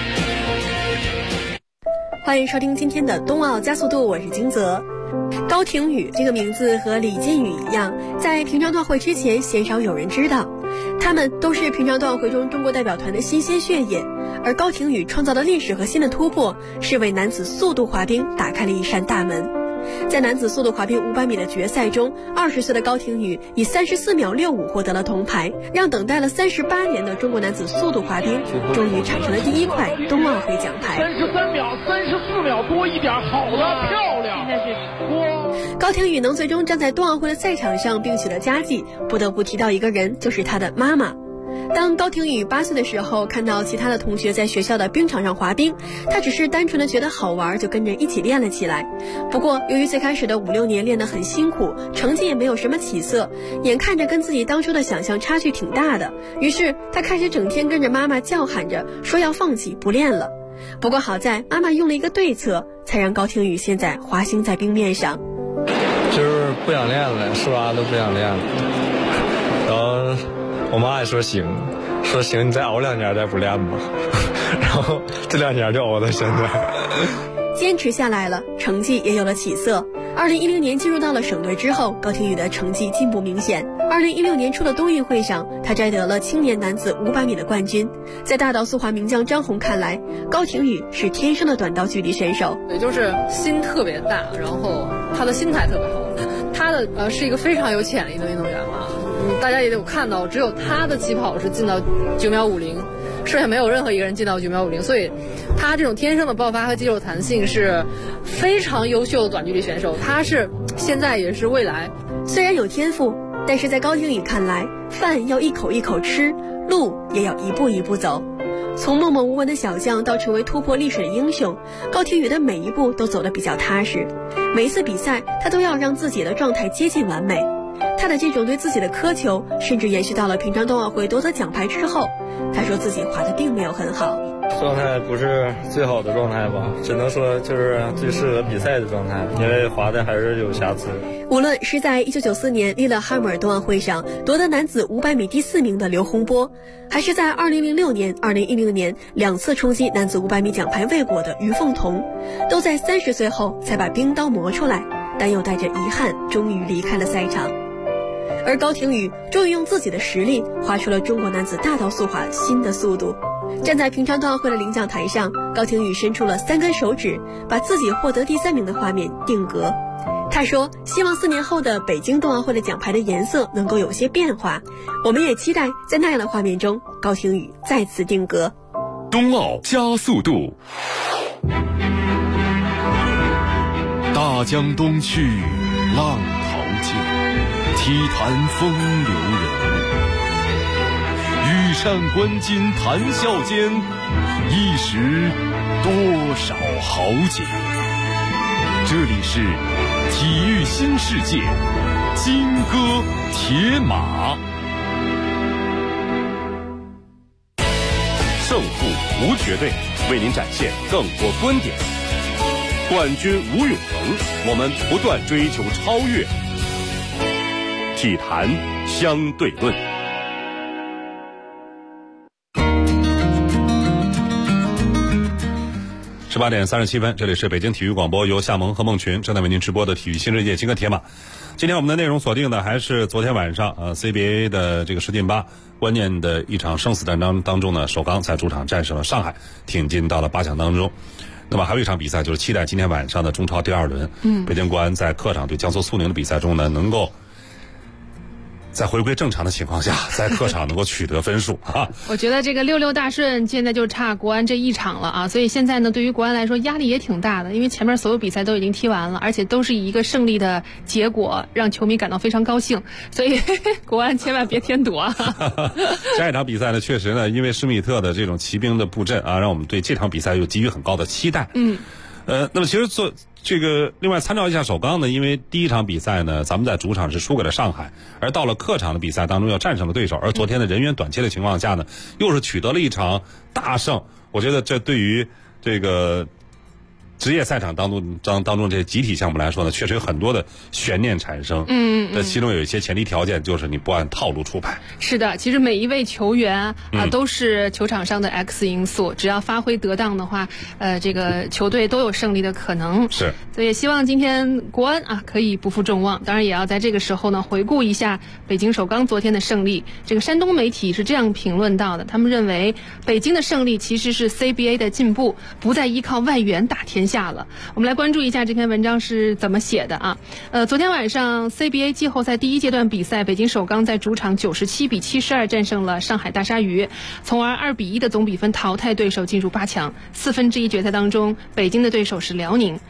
欢迎收听今天的冬奥加速度，我是金泽。高廷宇这个名字和李金羽一样，在平昌段会之前鲜少有人知道，他们都是平昌段会中中国代表团的新鲜血液。而高廷宇创造的历史和新的突破，是为男子速度滑冰打开了一扇大门。在男子速度滑冰500米的决赛中，20岁的高廷宇以34秒65获得了铜牌，让等待了38年的中国男子速度滑冰终于产生了第一块冬奥会奖牌。 34秒多一点，好的，漂亮！真的是高廷宇能最终站在冬奥会的赛场上并取得佳绩，不得不提到一个人，就是他的妈妈。 当高廷宇8岁的时候，看到其他的同学在学校的冰场上滑冰，他只是单纯的觉得好玩，就跟着一起练了起来。不过由于最开始的5、6年练得很辛苦，成绩也没有什么起色，眼看着跟自己当初的想象差距挺大的，于是他开始整天跟着妈妈叫喊着说要放弃不练了。不过好在妈妈用了一个对策，才让高廷宇现在滑行在冰面上。 就是不想练了，说啥都不想练了。然后我妈也说行，你再熬2年再不练吧。然后这2年就熬到现在。 坚持下来了，成绩也有了起色。2010年进入到了省队之后，高廷宇的成绩进步明显。2016年初的冬运会上，他摘得了青年男子500米的冠军。在大道速滑名将张红看来，高廷宇是天生的短道距离选手， 也就是心特别大，然后他的心态特别好。他的是一个非常有潜力的运动员嘛，大家也有看到，只有他的起跑是进到9秒50，剩下没有任何一个人进到9秒50，所以他这种天生的爆发和肌肉弹性是非常优秀的短距离选手，他是现在也是未来。 虽然有天赋，但是在高廷宇看来，饭要一口一口吃，路也要一步一步走。从默默无闻的小将到成为突破历史的英雄，高廷宇的每一步都走得比较踏实。每一次比赛，他都要让自己的状态接近完美。他的这种对自己的苛求，甚至延续到了平昌冬奥会夺得奖牌之后。他说自己滑得并没有很好， 状态不是最好的状态吧，只能说就是最适合比赛的状态，因为滑的还是有瑕疵。 无论是在1994年利勒哈姆尔冬奥会上夺得男子500米第4名的刘洪波，还是在2006年、2010年2次冲击男子500米奖牌未果的于凤彤，都在30岁后才把冰刀磨出来，但又带着遗憾终于离开了赛场。而高廷宇终于用自己的实力划出了中国男子大道速滑新的速度。站在平昌冬奥会的领奖台上，高廷宇伸出了3根手指，把自己获得第3名的画面定格。他说希望4年后的北京冬奥会的奖牌的颜色能够有些变化，我们也期待在那样的画面中，高廷宇再次定格。 冬奥加速度，大江东去，浪淘尽，体坛风流人物。羽扇纶巾谈笑间，一时多少豪杰。这里是体育新世界，金戈铁马。胜负无绝对，为您展现更多观点。冠军无永恒，我们不断追求超越。体坛相对论。 18点37分，这里是北京体育广播，由夏萌和孟群正在为您直播的体育新世界金戈铁马。今天我们的内容锁定的还是昨天晚上CBA 的这个世锦8关键的一场生死战当中呢，首钢在主场战胜了上海，挺进到了8强当中。那么还有一场比赛，就是期待今天晚上的中超第2轮，北京国安在客场对江苏苏宁的比赛中呢，能够在回归正常的情况下，在客场能够取得分数啊！ 我觉得这个66大顺现在就差国安这一场了啊，所以现在呢，对于国安来说压力也挺大的，因为前面所有比赛都已经踢完了，而且都是以一个胜利的结果让球迷感到非常高兴，所以国安千万别添堵啊！ 下一场比赛呢，确实呢，因为施密特的这种骑兵的布阵啊，让我们对这场比赛有给予很高的期待。那么其实做这个另外参照一下首钢呢，因为第一场比赛呢，咱们在主场是输给了上海，而到了客场的比赛当中要战胜了对手，而昨天的人员短缺的情况下呢，又是取得了一场大胜。我觉得这对于这个职业赛场当中这集体项目来说呢，确实有很多的悬念产生。其中有一些前提条件就是你不按套路出牌。 是的，其实每一位球员都是球场上的 X 因素，只要发挥得当的话，这个球队都有胜利的可能。 是， 所以也希望今天国安可以不负众望。当然也要在这个时候呢，回顾一下北京首钢昨天的胜利。这个山东媒体是这样评论到的，他们认为北京的胜利其实是 CBA 的进步，不再依靠外援打天下了。我们来关注一下这篇文章是怎么写的啊？昨天晚上 CBA 季后赛第1阶段比赛，北京首钢在主场97比72战胜了上海大鲨鱼，从而2比1的总比分淘汰对手进入8强。1/4决赛当中，北京的对手是辽宁。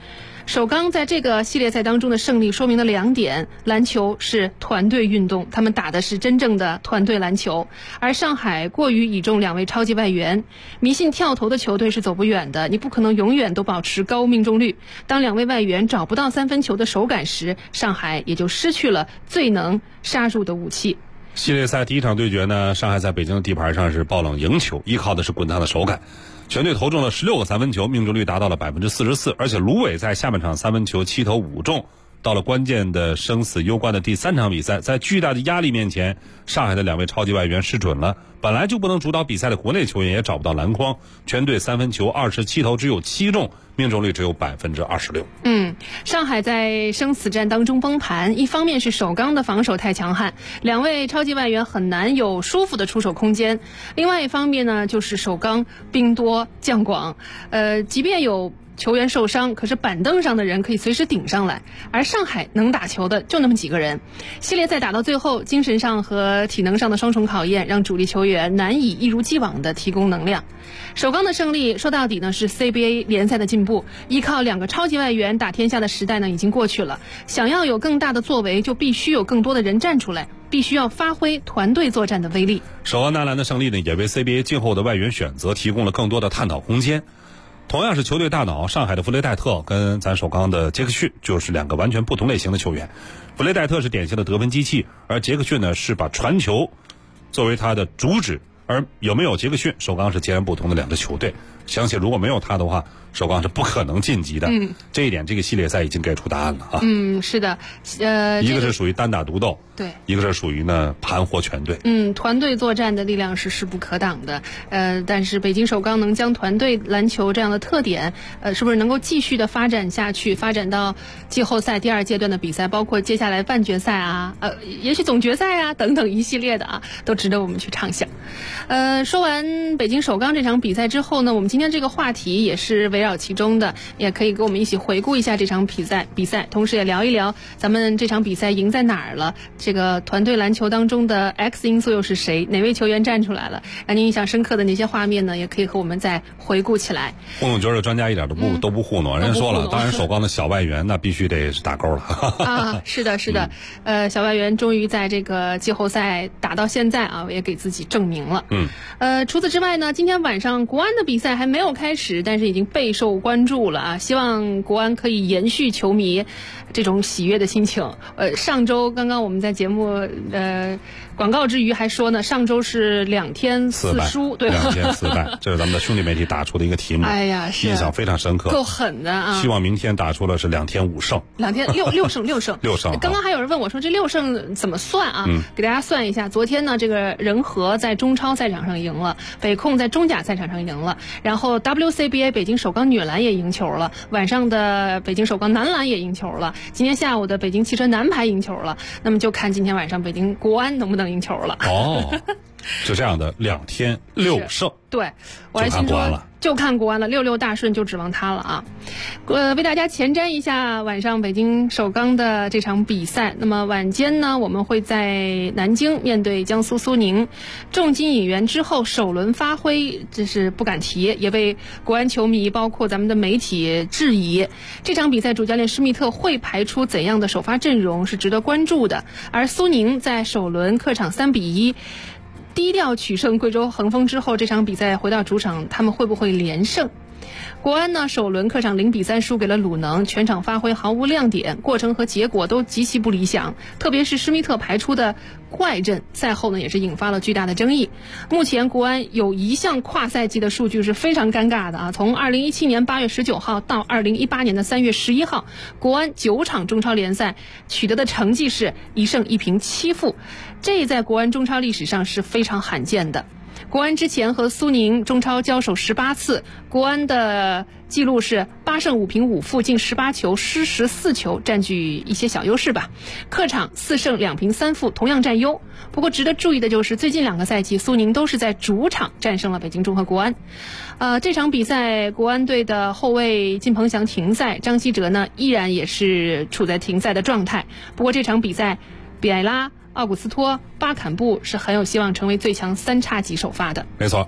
首钢在这个系列赛当中的胜利说明了2点：篮球是团队运动，他们打的是真正的团队篮球；而上海过于倚重2位超级外援，迷信跳投的球队是走不远的，你不可能永远都保持高命中率。当2位外援找不到3分球的手感时，上海也就失去了最能杀入的武器。 系列赛第一场对决呢，上海在北京的地盘上是爆冷赢球，依靠的是滚烫的手感。全队投中了16个3分球，命中率达到了44%，而且卢伟在下半场3分球7投5中。到了关键的生死攸关的第3场比赛，在巨大的压力面前，上海的2位超级外援失准了。本来就不能主导比赛的国内球员也找不到篮筐，全队3分球27投只有7中，命中率只有26%。 上海在生死战当中崩盘，一方面是首钢的防守太强悍，2位超级外援很难有舒服的出手空间；另外一方面呢，就是首钢兵多将广，即便有球员受伤，可是板凳上的人可以随时顶上来，而上海能打球的就那么几个人。系列赛打到最后，精神上和体能上的双重考验让主力球员难以一如既往地提供能量。首钢的胜利说到底呢是 CBA 联赛的进步，依靠2个超级外援打天下的时代呢已经过去了，想要有更大的作为，就必须有更多的人站出来，必须要发挥团队作战的威力。 首钢男篮的胜利呢，也为 CBA 今后的外援选择提供了更多的探讨空间。同样是球队大脑，上海的弗雷戴特跟咱首钢的杰克逊就是2个完全不同类型的球员。弗雷戴特是典型的得分机器，而杰克逊呢是把传球作为他的主旨。而有没有杰克逊，首钢是截然不同的2支球队。相信如果没有他的话，首钢是不可能晋级的。这一点这个系列赛已经给出答案了啊。 是的， 一个是属于单打独斗， 对，一个是属于呢盘活全队。 团队作战的力量是势不可挡的。但是北京首钢能将团队篮球这样的特点，是不是能够继续的发展下去，发展到季后赛第2阶段的比赛，包括接下来半决赛啊，也许总决赛啊等等一系列的啊，都值得我们去畅想。说完北京首钢这场比赛之后呢，我们今天这个话题也是围绕其中的，也可以跟我们一起回顾一下这场比赛，同时也聊一聊咱们这场比赛赢在哪儿了，这个团队篮球当中的 X 因素又是谁，哪位球员站出来了，让您印象深刻的那些画面呢，也可以和我们再回顾起来。 糊弄局的专家一点都不糊弄，人家说了，当然首钢的小外援那必须得是打勾了啊，是的，小外援终于在这个季后赛打到现在啊，也给自己证明了。除此之外呢，今天晚上国安的比赛还没有开始，但是已经备受关注了啊！希望国安可以延续球迷这种喜悦的心情。上周刚刚我们在节目广告之余还说呢，上周是2天4输，对吧 ？2天4败，这是咱们的兄弟媒体打出的一个题目。 哎呀，是印象非常深刻， 够狠的啊！ 希望明天打出了是2天5胜 ，2天6胜6胜 6胜。 刚刚还有人问我说这6胜怎么算啊？给大家算一下，昨天呢，这个仁和在中超赛场上赢了，北控在中甲赛场上赢了，然后 WCBA 北京首钢女篮也赢球了，晚上的北京首钢男篮也赢球了，今天下午的北京汽车男排赢球了，那么就看今天晚上北京国安能不能赢球了。 就这样的2天6胜， 对，我还心说就看国安了，66大顺就指望他了啊。为大家前瞻一下晚上北京首钢的这场比赛。那么晚间呢，我们会在南京面对江苏苏宁，重金引援之后首轮发挥，这是不敢提，也被国安球迷包括咱们的媒体质疑。这场比赛主教练施密特会排出怎样的首发阵容是值得关注的。而苏宁在首轮客场3-1低调取胜贵州恒丰之后，这场比赛回到主场，他们会不会连胜？国安呢，首轮客场0-3输给了鲁能，全场发挥毫无亮点，过程和结果都极其不理想。特别是施密特排出的怪阵，赛后呢也是引发了巨大的争议。目前国安有一项跨赛季的数据是非常尴尬的啊！从2017年8月19号到2018年的3月11号，国安9场中超联赛取得的成绩是1胜1平7负，这在国安中超历史上是非常罕见的。国安之前和苏宁中超交手18次，国安的记录是8胜5平5负，进18球，失14球，占据一些小优势吧。客场4胜2平3负，同样占优。不过值得注意的就是最近2个赛季，苏宁都是在主场战胜了北京中和国安。这场比赛国安队的后卫金鹏翔停赛，张稀哲呢依然也是处在停赛的状态。不过这场比赛，比埃拉、奥古斯托、巴坎布是很有希望成为最强3叉戟首发的。 没错，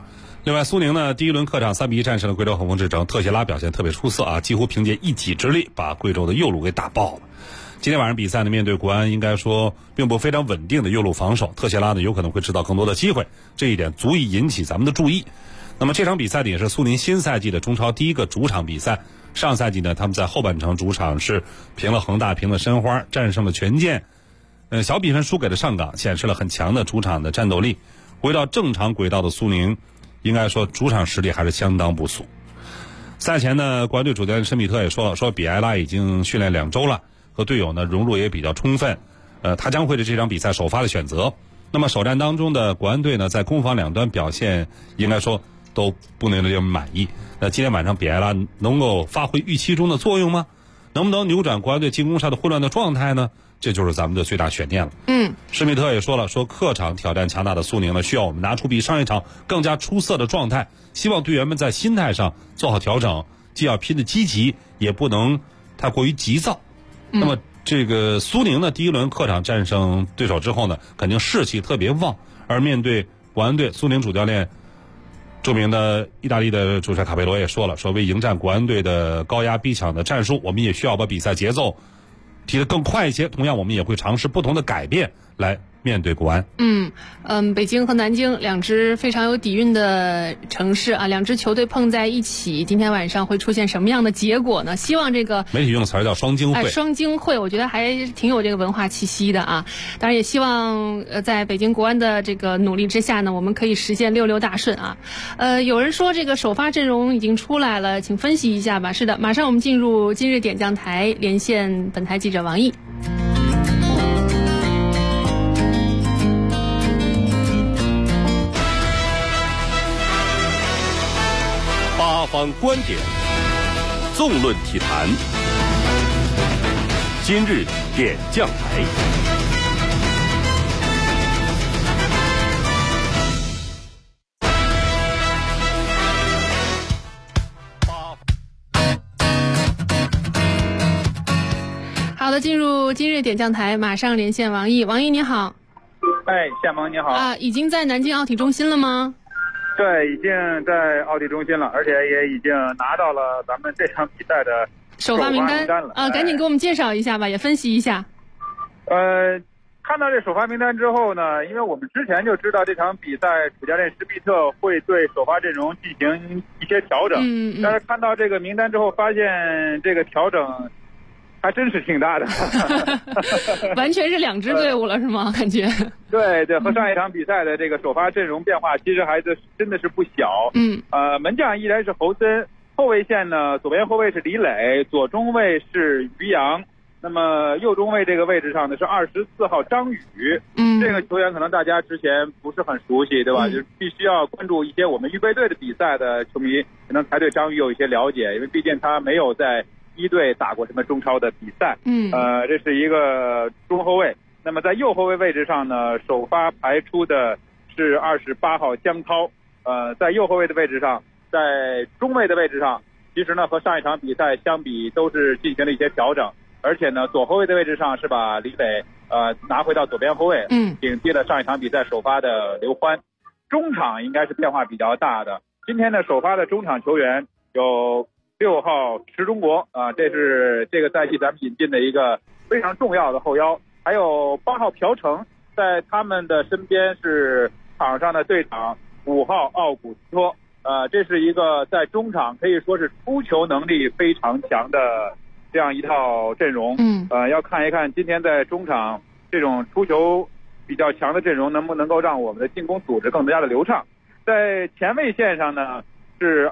另外，苏宁呢第一轮客场3-1战胜了贵州恒丰智诚，特谢拉表现特别出色啊，几乎凭借一己之力把贵州的右路给打爆了。今天晚上比赛呢，面对国安应该说并不非常稳定的右路防守，特谢拉呢有可能会制造更多的机会，这一点足以引起咱们的注意。那么这场比赛呢，也是苏宁新赛季的中超第一个主场比赛。上赛季呢，他们在后半程主场是平了恒大，平了申花，战胜了权健，小比分输给了上港，显示了很强的主场的战斗力。回到正常轨道的苏宁，应该说主场实力还是相当不俗。赛前呢，国安队主教练申比特也说了，说比埃拉已经训练2周了，和队友呢融入也比较充分，他将会对这场比赛首发的选择。那么首战当中的国安队呢，在攻防两端表现应该说都不能令人满意。那今天晚上比埃拉能够发挥预期中的作用吗？能不能扭转国安队进攻上的混乱的状态呢？这就是咱们的最大悬念了。施密特也说了，说客场挑战强大的苏宁呢，需要我们拿出比上一场更加出色的状态，希望队员们在心态上做好调整，既要拼得积极，也不能太过于急躁。那么这个苏宁呢，第一轮客场战胜对手之后呢，肯定士气特别旺，而面对国安队，苏宁主教练著名的意大利的主帅卡佩罗也说了，说为迎战国安队的高压逼抢的战术，我们也需要把比赛节奏提得更快一些，同样我们也会尝试不同的改变来面对国安。 北京和南京两支非常有底蕴的城市啊，两支球队碰在一起，今天晚上会出现什么样的结果呢？希望这个媒体用的词儿叫双京会， 双京会，我觉得还挺有这个文化气息的啊。当然也希望在北京国安的这个努力之下呢，我们可以实现6-6大顺啊。有人说这个首发阵容已经出来了，请分析一下吧。是的，马上我们进入今日点将台，连线本台记者王毅。 八方观点，纵论体坛，今日点将台。 好的，进入今日点将台，马上连线王毅。王毅你好。 夏萌你好。 啊，已经在南京奥体中心了吗？ 对，已经在奥体中心了，而且也已经拿到了咱们这场比赛的首发名单了。 赶紧给我们介绍一下吧，也分析一下。 看到这首发名单之后呢，因为我们之前就知道这场比赛主教练施密特会对首发阵容进行一些调整，但是看到这个名单之后，发现这个调整还真是挺大的。 完全是两支队伍了是吗？感觉对，和上一场比赛的这个首发阵容变化其实还是真的是不小。门将依然是侯森，后卫线呢，左边后卫是李磊，左中卫是于洋，那么右中卫这个位置上呢是24号张宇。这个球员可能大家之前不是很熟悉，对吧？就是必须要关注一些我们预备队的比赛的球迷，可能才对张宇有一些了解，因为毕竟他没有在一队打过什么中超的比赛。这是一个中后卫。那么在右后卫位置上呢，首发排出的是28号姜涛。在右后卫的位置上，在中卫的位置上，其实呢和上一场比赛相比都是进行了一些调整，而且呢左后卫的位置上是把李磊拿回到左边后卫，顶替了上一场比赛首发的刘欢。中场应该是变化比较大的，今天呢首发的中场球员有6号池中国这是这个赛季咱们引进的一个非常重要的后腰，还有8号朴成，在他们的身边是场上的队长5号奥古斯托。这是一个在中场可以说是出球能力非常强的这样一套阵容。要看一看今天在中场这种出球比较强的阵容能不能够让我们的进攻组织更加的流畅。在前卫线上呢是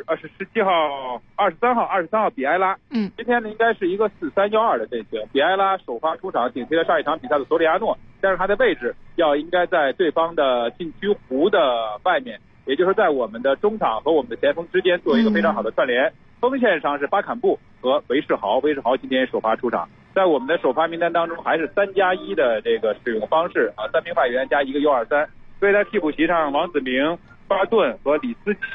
17号、23号比埃拉。今天呢应该是一个4-3-1-2的阵型，比埃拉首发出场，顶替了上一场比赛的索里亚诺，但是他的位置应该在对方的禁区弧的外面，也就是在我们的中场和我们的前锋之间做一个非常好的串联。锋线上是巴坎布和韦世豪今天首发出场。在我们的首发名单当中还是3+1的这个使用方式3名外援加一个U23，所以在替补席上王子明、巴顿和李思齐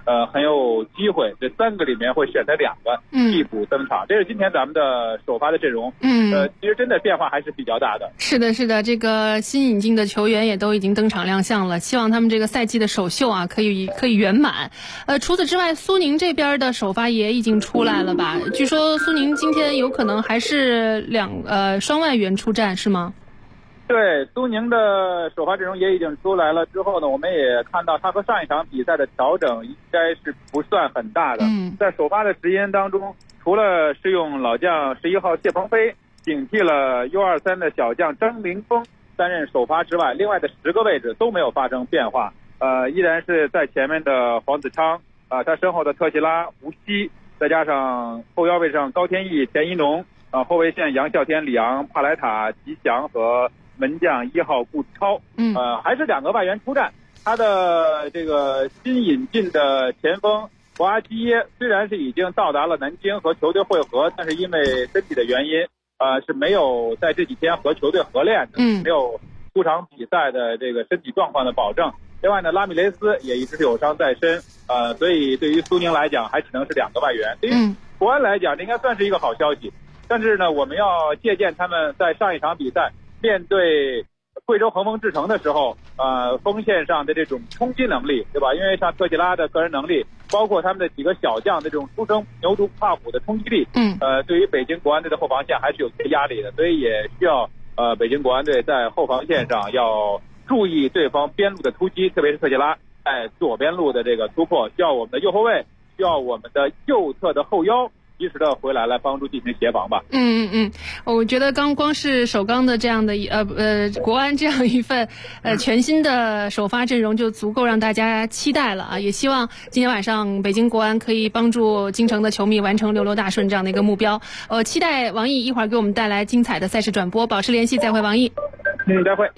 很有机会，这3个里面会选择2个替补登场。这是今天咱们的首发的阵容。其实真的变化还是比较大的。 是的，是的，这个新引进的球员也都已经登场亮相了，希望他们这个赛季的首秀啊可以圆满。除此之外，苏宁这边的首发也已经出来了吧？据说苏宁今天有可能还是双外援出战，是吗？ 对，苏宁的首发阵容也已经出来了之后呢，我们也看到他和上一场比赛的调整应该是不算很大的。在首发的时间当中，除了是用老将11号谢鹏飞顶替了 U23 的小将张凌峰担任首发之外，另外的10个位置都没有发生变化。依然是在前面的黄子昌，他身后的特谢拉、吴曦，再加上后腰位上高天意、田一农，后卫线杨啸天、李昂、帕莱塔、吉祥和门将1号顾超。还是2个外援出战。他的这个新引进的前锋博阿基耶虽然是已经到达了南京和球队会合，但是因为身体的原因，是没有在这几天和球队合练的，没有出场比赛的这个身体状况的保证。另外呢，拉米雷斯也一直是有伤在身，所以对于苏宁来讲，还只能是2个外援。对于国安来讲，这应该算是一个好消息。但是呢，我们要借鉴他们在上一场比赛面对贵州恒丰智诚的时候，锋线上的这种冲击能力，对吧？因为像特谢拉的个人能力，包括他们的几个小将的这种初生牛犊不怕虎的冲击力，对于北京国安队的后防线还是有些压力的，所以也需要北京国安队在后防线上要注意对方边路的突击，特别是特谢拉在左边路的这个突破，需要我们的右后卫，需要我们的右侧的后腰及时的回来帮助进行协防吧。 我觉得光是首钢的这样的国安这样一份全新的首发阵容就足够让大家期待了啊！也希望今天晚上北京国安可以帮助京城的球迷完成6楼大顺这样的一个目标。期待王毅一会儿给我们带来精彩的赛事转播，保持联系，再会王毅。 再会。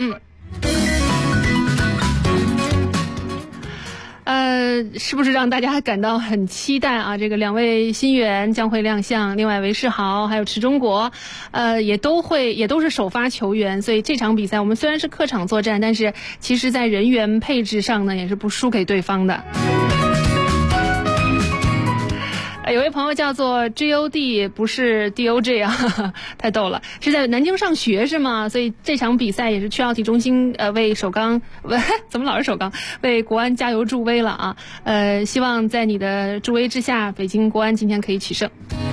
是不是让大家感到很期待啊？这个2位新援将会亮相，另外韦世豪还有池忠国，也都是首发球员，所以这场比赛我们虽然是客场作战，但是其实在人员配置上呢，也是不输给对方的。有位朋友叫做 GOD， 不是 DOJ 啊，太逗了，是在南京上学是吗？所以这场比赛也是区奥体中心为首钢怎么老是首钢为国安加油助威了啊！希望在你的助威之下，北京国安今天可以取胜。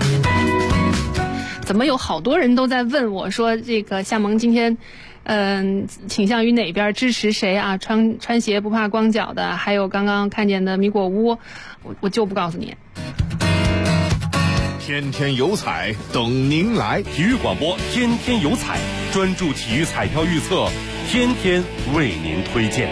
怎么有好多人都在问我说这个夏萌今天倾向于哪边，支持谁啊？穿鞋不怕光脚的，还有刚刚看见的米果屋，我就不告诉你。 天天有彩等您来， 体育广播天天有彩，专注体育彩票预测，天天为您推荐。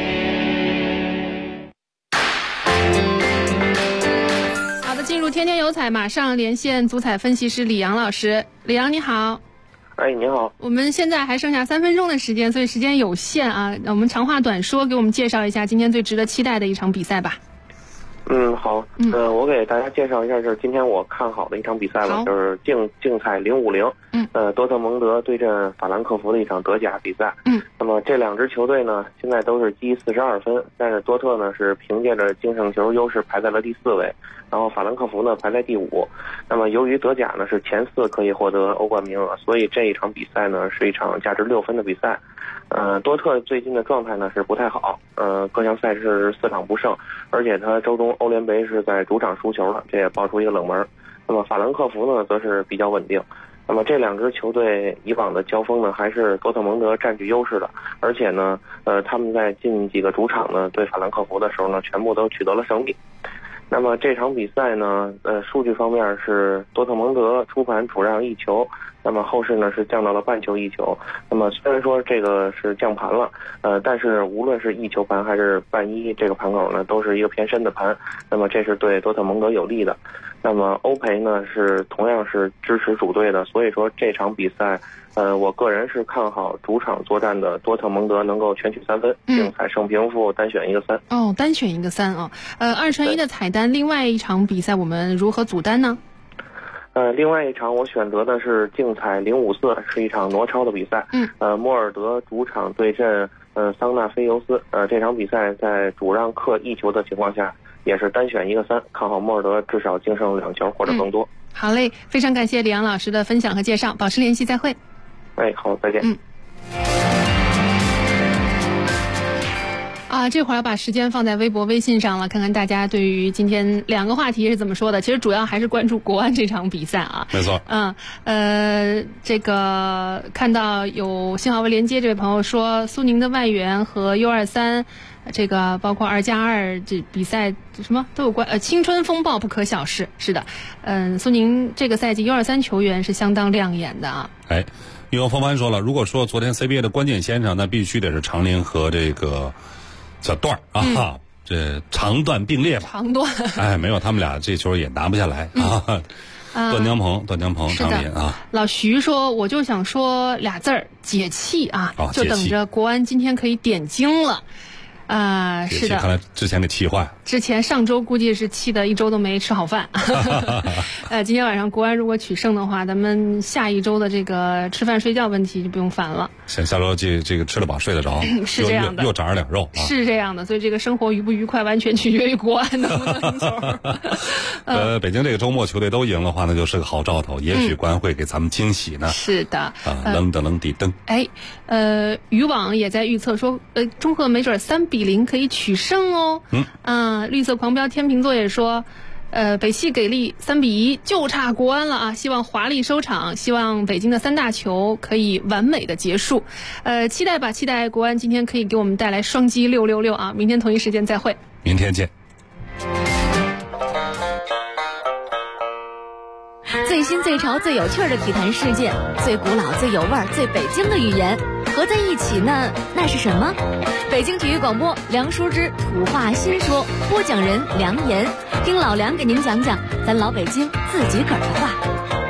好的，进入天天有彩，马上连线足彩分析师李阳老师。李阳你好。 你好。 我们现在还剩下3分钟的时间，所以时间有限啊，我们长话短说，给我们介绍一下今天最值得期待的一场比赛吧。 好，我给大家介绍一下，就是今天我看好的一场比赛吧，就是竞彩050，多特蒙德对阵法兰克福的一场德甲比赛。那么这2支球队呢，现在都是积42分，但是多特呢是凭借着净胜球优势排在了第4位，然后法兰克福呢排在第5。那么由于德甲呢是前4可以获得欧冠名额，所以这一场比赛呢是一场价值6分的比赛。多特最近的状态呢是不太好，各项赛事4场不胜，而且他周中欧联杯是在主场输球了，这也爆出一个冷门。那么法兰克福呢则是比较稳定。那么这2支球队以往的交锋呢，还是多特蒙德占据优势的，而且呢，他们在近几个主场呢对法兰克福的时候呢，全部都取得了胜利。那么这场比赛呢，数据方面是多特蒙德初盘主让1球，那么后市呢是降到了半球1球。那么虽然说这个是降盘了，但是无论是1球盘还是半1这个盘口呢，都是一个偏深的盘，那么这是对多特蒙德有利的。那么欧培呢是同样是支持主队的，所以说这场比赛，我个人是看好主场作战的多特蒙德能够全取3分，竞彩胜平负单选一个3。 单选一个3啊。2乘1的彩单，另外一场比赛我们如何组单呢？ 另外一场我选择的是竞彩054，是一场挪超的比赛。莫尔德主场对阵桑纳菲尤斯。这场比赛在主让客1球的情况下， 也是单选一个3，看好莫尔德至少净胜2球或者更多。 好嘞，非常感谢李阳老师的分享和介绍，保持联系，再会。 好，再见。 这会儿要把时间放在微博、微信上了，看看大家对于今天2个话题是怎么说的。其实主要还是关注国安这场比赛啊。 没错。 这个看到有新华为连接这位朋友说，苏宁的外援和 U23，这个包括2+2这比赛什么都有关。青春风暴不可小视。是的，苏宁这个赛季 U23球员是相当亮眼的啊。 因为方帆说了，如果说昨天 CBA 的关键先生，那必须得是长林和这个小段啊，这长段并列吧。 长段。 没有他们俩这球也拿不下来啊。段江鹏、长林啊。 老徐说，我就想说俩字儿，解气啊，就等着国安今天可以点睛了。是的， 看来之前给气坏了。 之前上周估计是气的1周都没吃好饭。今天晚上国安如果取胜的话，咱们下一周的这个吃饭睡觉问题就不用烦了。 下周这个吃得饱睡得着， 是这样的， 又长着点肉， 是这样的。所以这个生活愉不愉快，完全取决于国安能不能赢球。 北京这个周末球队都赢的话，那就是个好兆头，也许国安会给咱们惊喜呢。 是的， 冷地登。 渔网也在预测说，中赫没准3-0可以取胜哦。绿色狂飙天秤座也说，北汽给力3-1，就差国安了啊！希望华丽收场，希望北京的3大球可以完美的结束。期待国安今天可以给我们带来双击666啊！明天同一时间再会， 明天见。 最新最潮最有趣的体坛事件，最古老最有味儿最北京的语言合在一起呢，那是什么？北京体育广播梁淑之土话新说，播讲人梁岩，听老梁给您讲讲咱老北京自己个儿的话。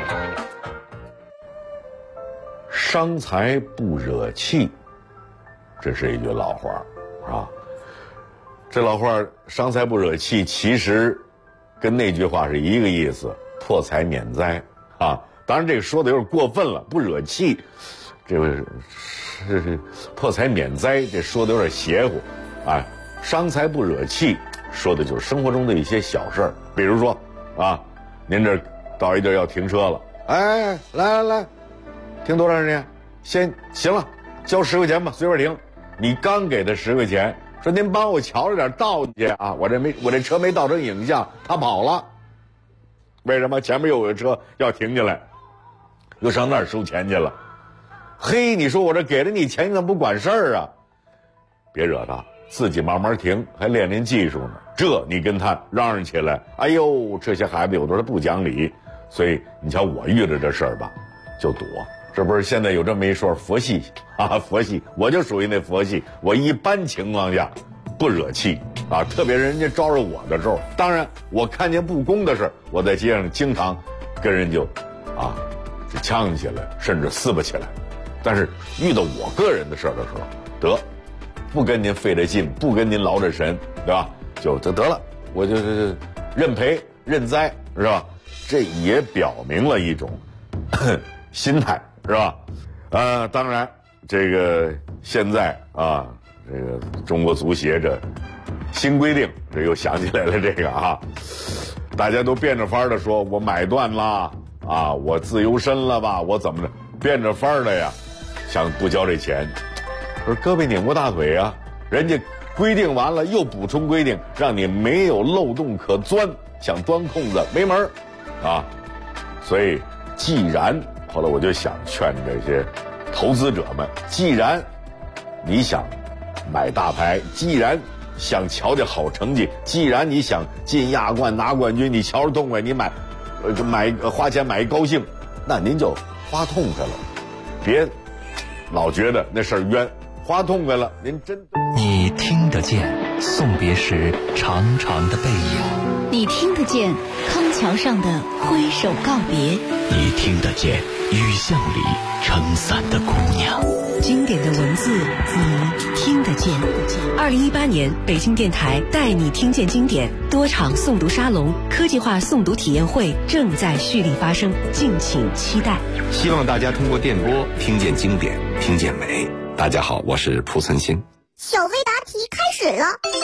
伤财不惹气，这是一句老话，是吧？这老话伤财不惹气，其实跟那句话是一个意思，破财免灾啊。当然这个说的有点过分了，不惹气，这个是破财免灾，这说的有点邪乎啊。伤财不惹气说的就是生活中的一些小事儿，比如说啊，您这到一地儿要停车了，来，停多长时间？先行了，交10块钱吧，随便停。你刚给他10块钱，说您帮我瞧着点倒去啊，我这车没倒成影像，他跑了。为什么？前面又有个车要停下来，又上那儿收钱去了。嘿，你说我这给了你钱，你怎么不管事儿啊？别惹他，自己慢慢停，还练技术呢。这你跟他嚷嚷起来，哎呦，这些孩子有的他不讲理。所以你瞧我遇着这事儿吧，就躲。这不是现在有这么一说佛系啊，佛系，我就属于那佛系。我一般情况下不惹气啊，特别人家招着我的时候，当然我看见不公的事，我在街上经常跟人就呛起来，甚至撕巴起来。但是遇到我个人的事的时候，得不跟您费这劲，不跟您劳这神，对吧？就得了，我就是认赔认栽，是吧？这也表明了一种心态，是吧？当然这个现在啊，这个中国足协这新规定，这又想起来了这个啊，大家都变着法儿的说，我买断了啊，我自由身了吧，我怎么着，变着法儿的呀，想不交这钱。可是胳膊拧过大腿啊，人家规定完了又补充规定，让你没有漏洞可钻，想钻空子没门儿啊。所以既然后来我就想劝这些投资者们，既然你想买大牌，既然想瞧见好成绩，既然你想进亚冠拿冠军，你瞧着痛快，你花钱买一高兴，那您就花痛快了，别老觉得那事儿冤，花痛快了，您真你听得见送别时长长的背影， 你听得见康桥上的挥手告别， 你听得见雨巷里撑伞的姑娘。 经典的文字你听得见。2018年北京电台带你听见经典多场诵读沙龙、科技化诵读体验会正在蓄力发生，敬请期待。 希望大家通过电波听见经典，听见美。大家好，我是蒲存昕。 小微答题开始了，如果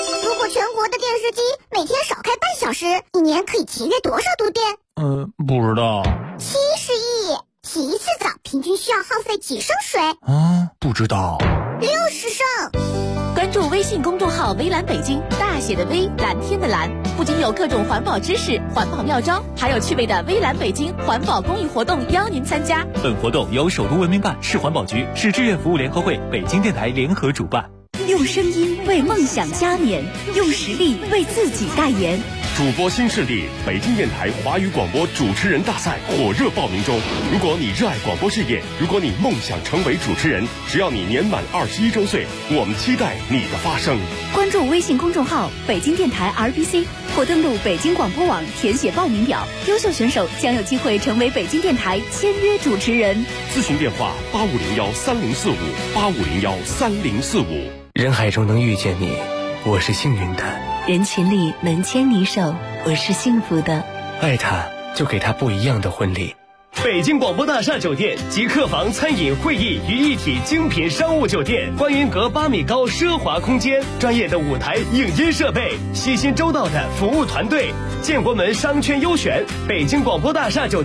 果全国的电视机每天少开半小时，一年可以节约多少度电？ 不知道。 70亿。洗一次澡平均需要耗费几升水？ 不知道。 60升。 关注微信公众号“微蓝北京”，大写的微，蓝天的蓝，不仅有各种环保知识、环保妙招，还有趣味的微蓝北京环保公益活动邀您参加。 本活动由首都文明办、市环保局、市志愿服务联合会、北京电台联合主办。 用声音为梦想加冕，用实力为自己代言。 主播新势力北京电台华语广播主持人大赛火热报名中。如果你热爱广播事业，如果你梦想成为主持人，只要你年满21周岁，我们期待你的发声。 关注微信公众号北京电台 RBC 或登录北京广播网填写报名表，优秀选手将有机会成为北京电台签约主持人。 咨询电话8501304585013045。 人海中能遇见你，我是幸运的； 人群里能牵你手，我是幸福的。 爱他，就给他不一样的婚礼。 北京广播大厦酒店集客房、餐饮、会议于一体精品商务酒店，观云阁8米高奢华空间，专业的舞台、影音设备，细心周到的服务团队。建国门商圈优选，北京广播大厦酒店。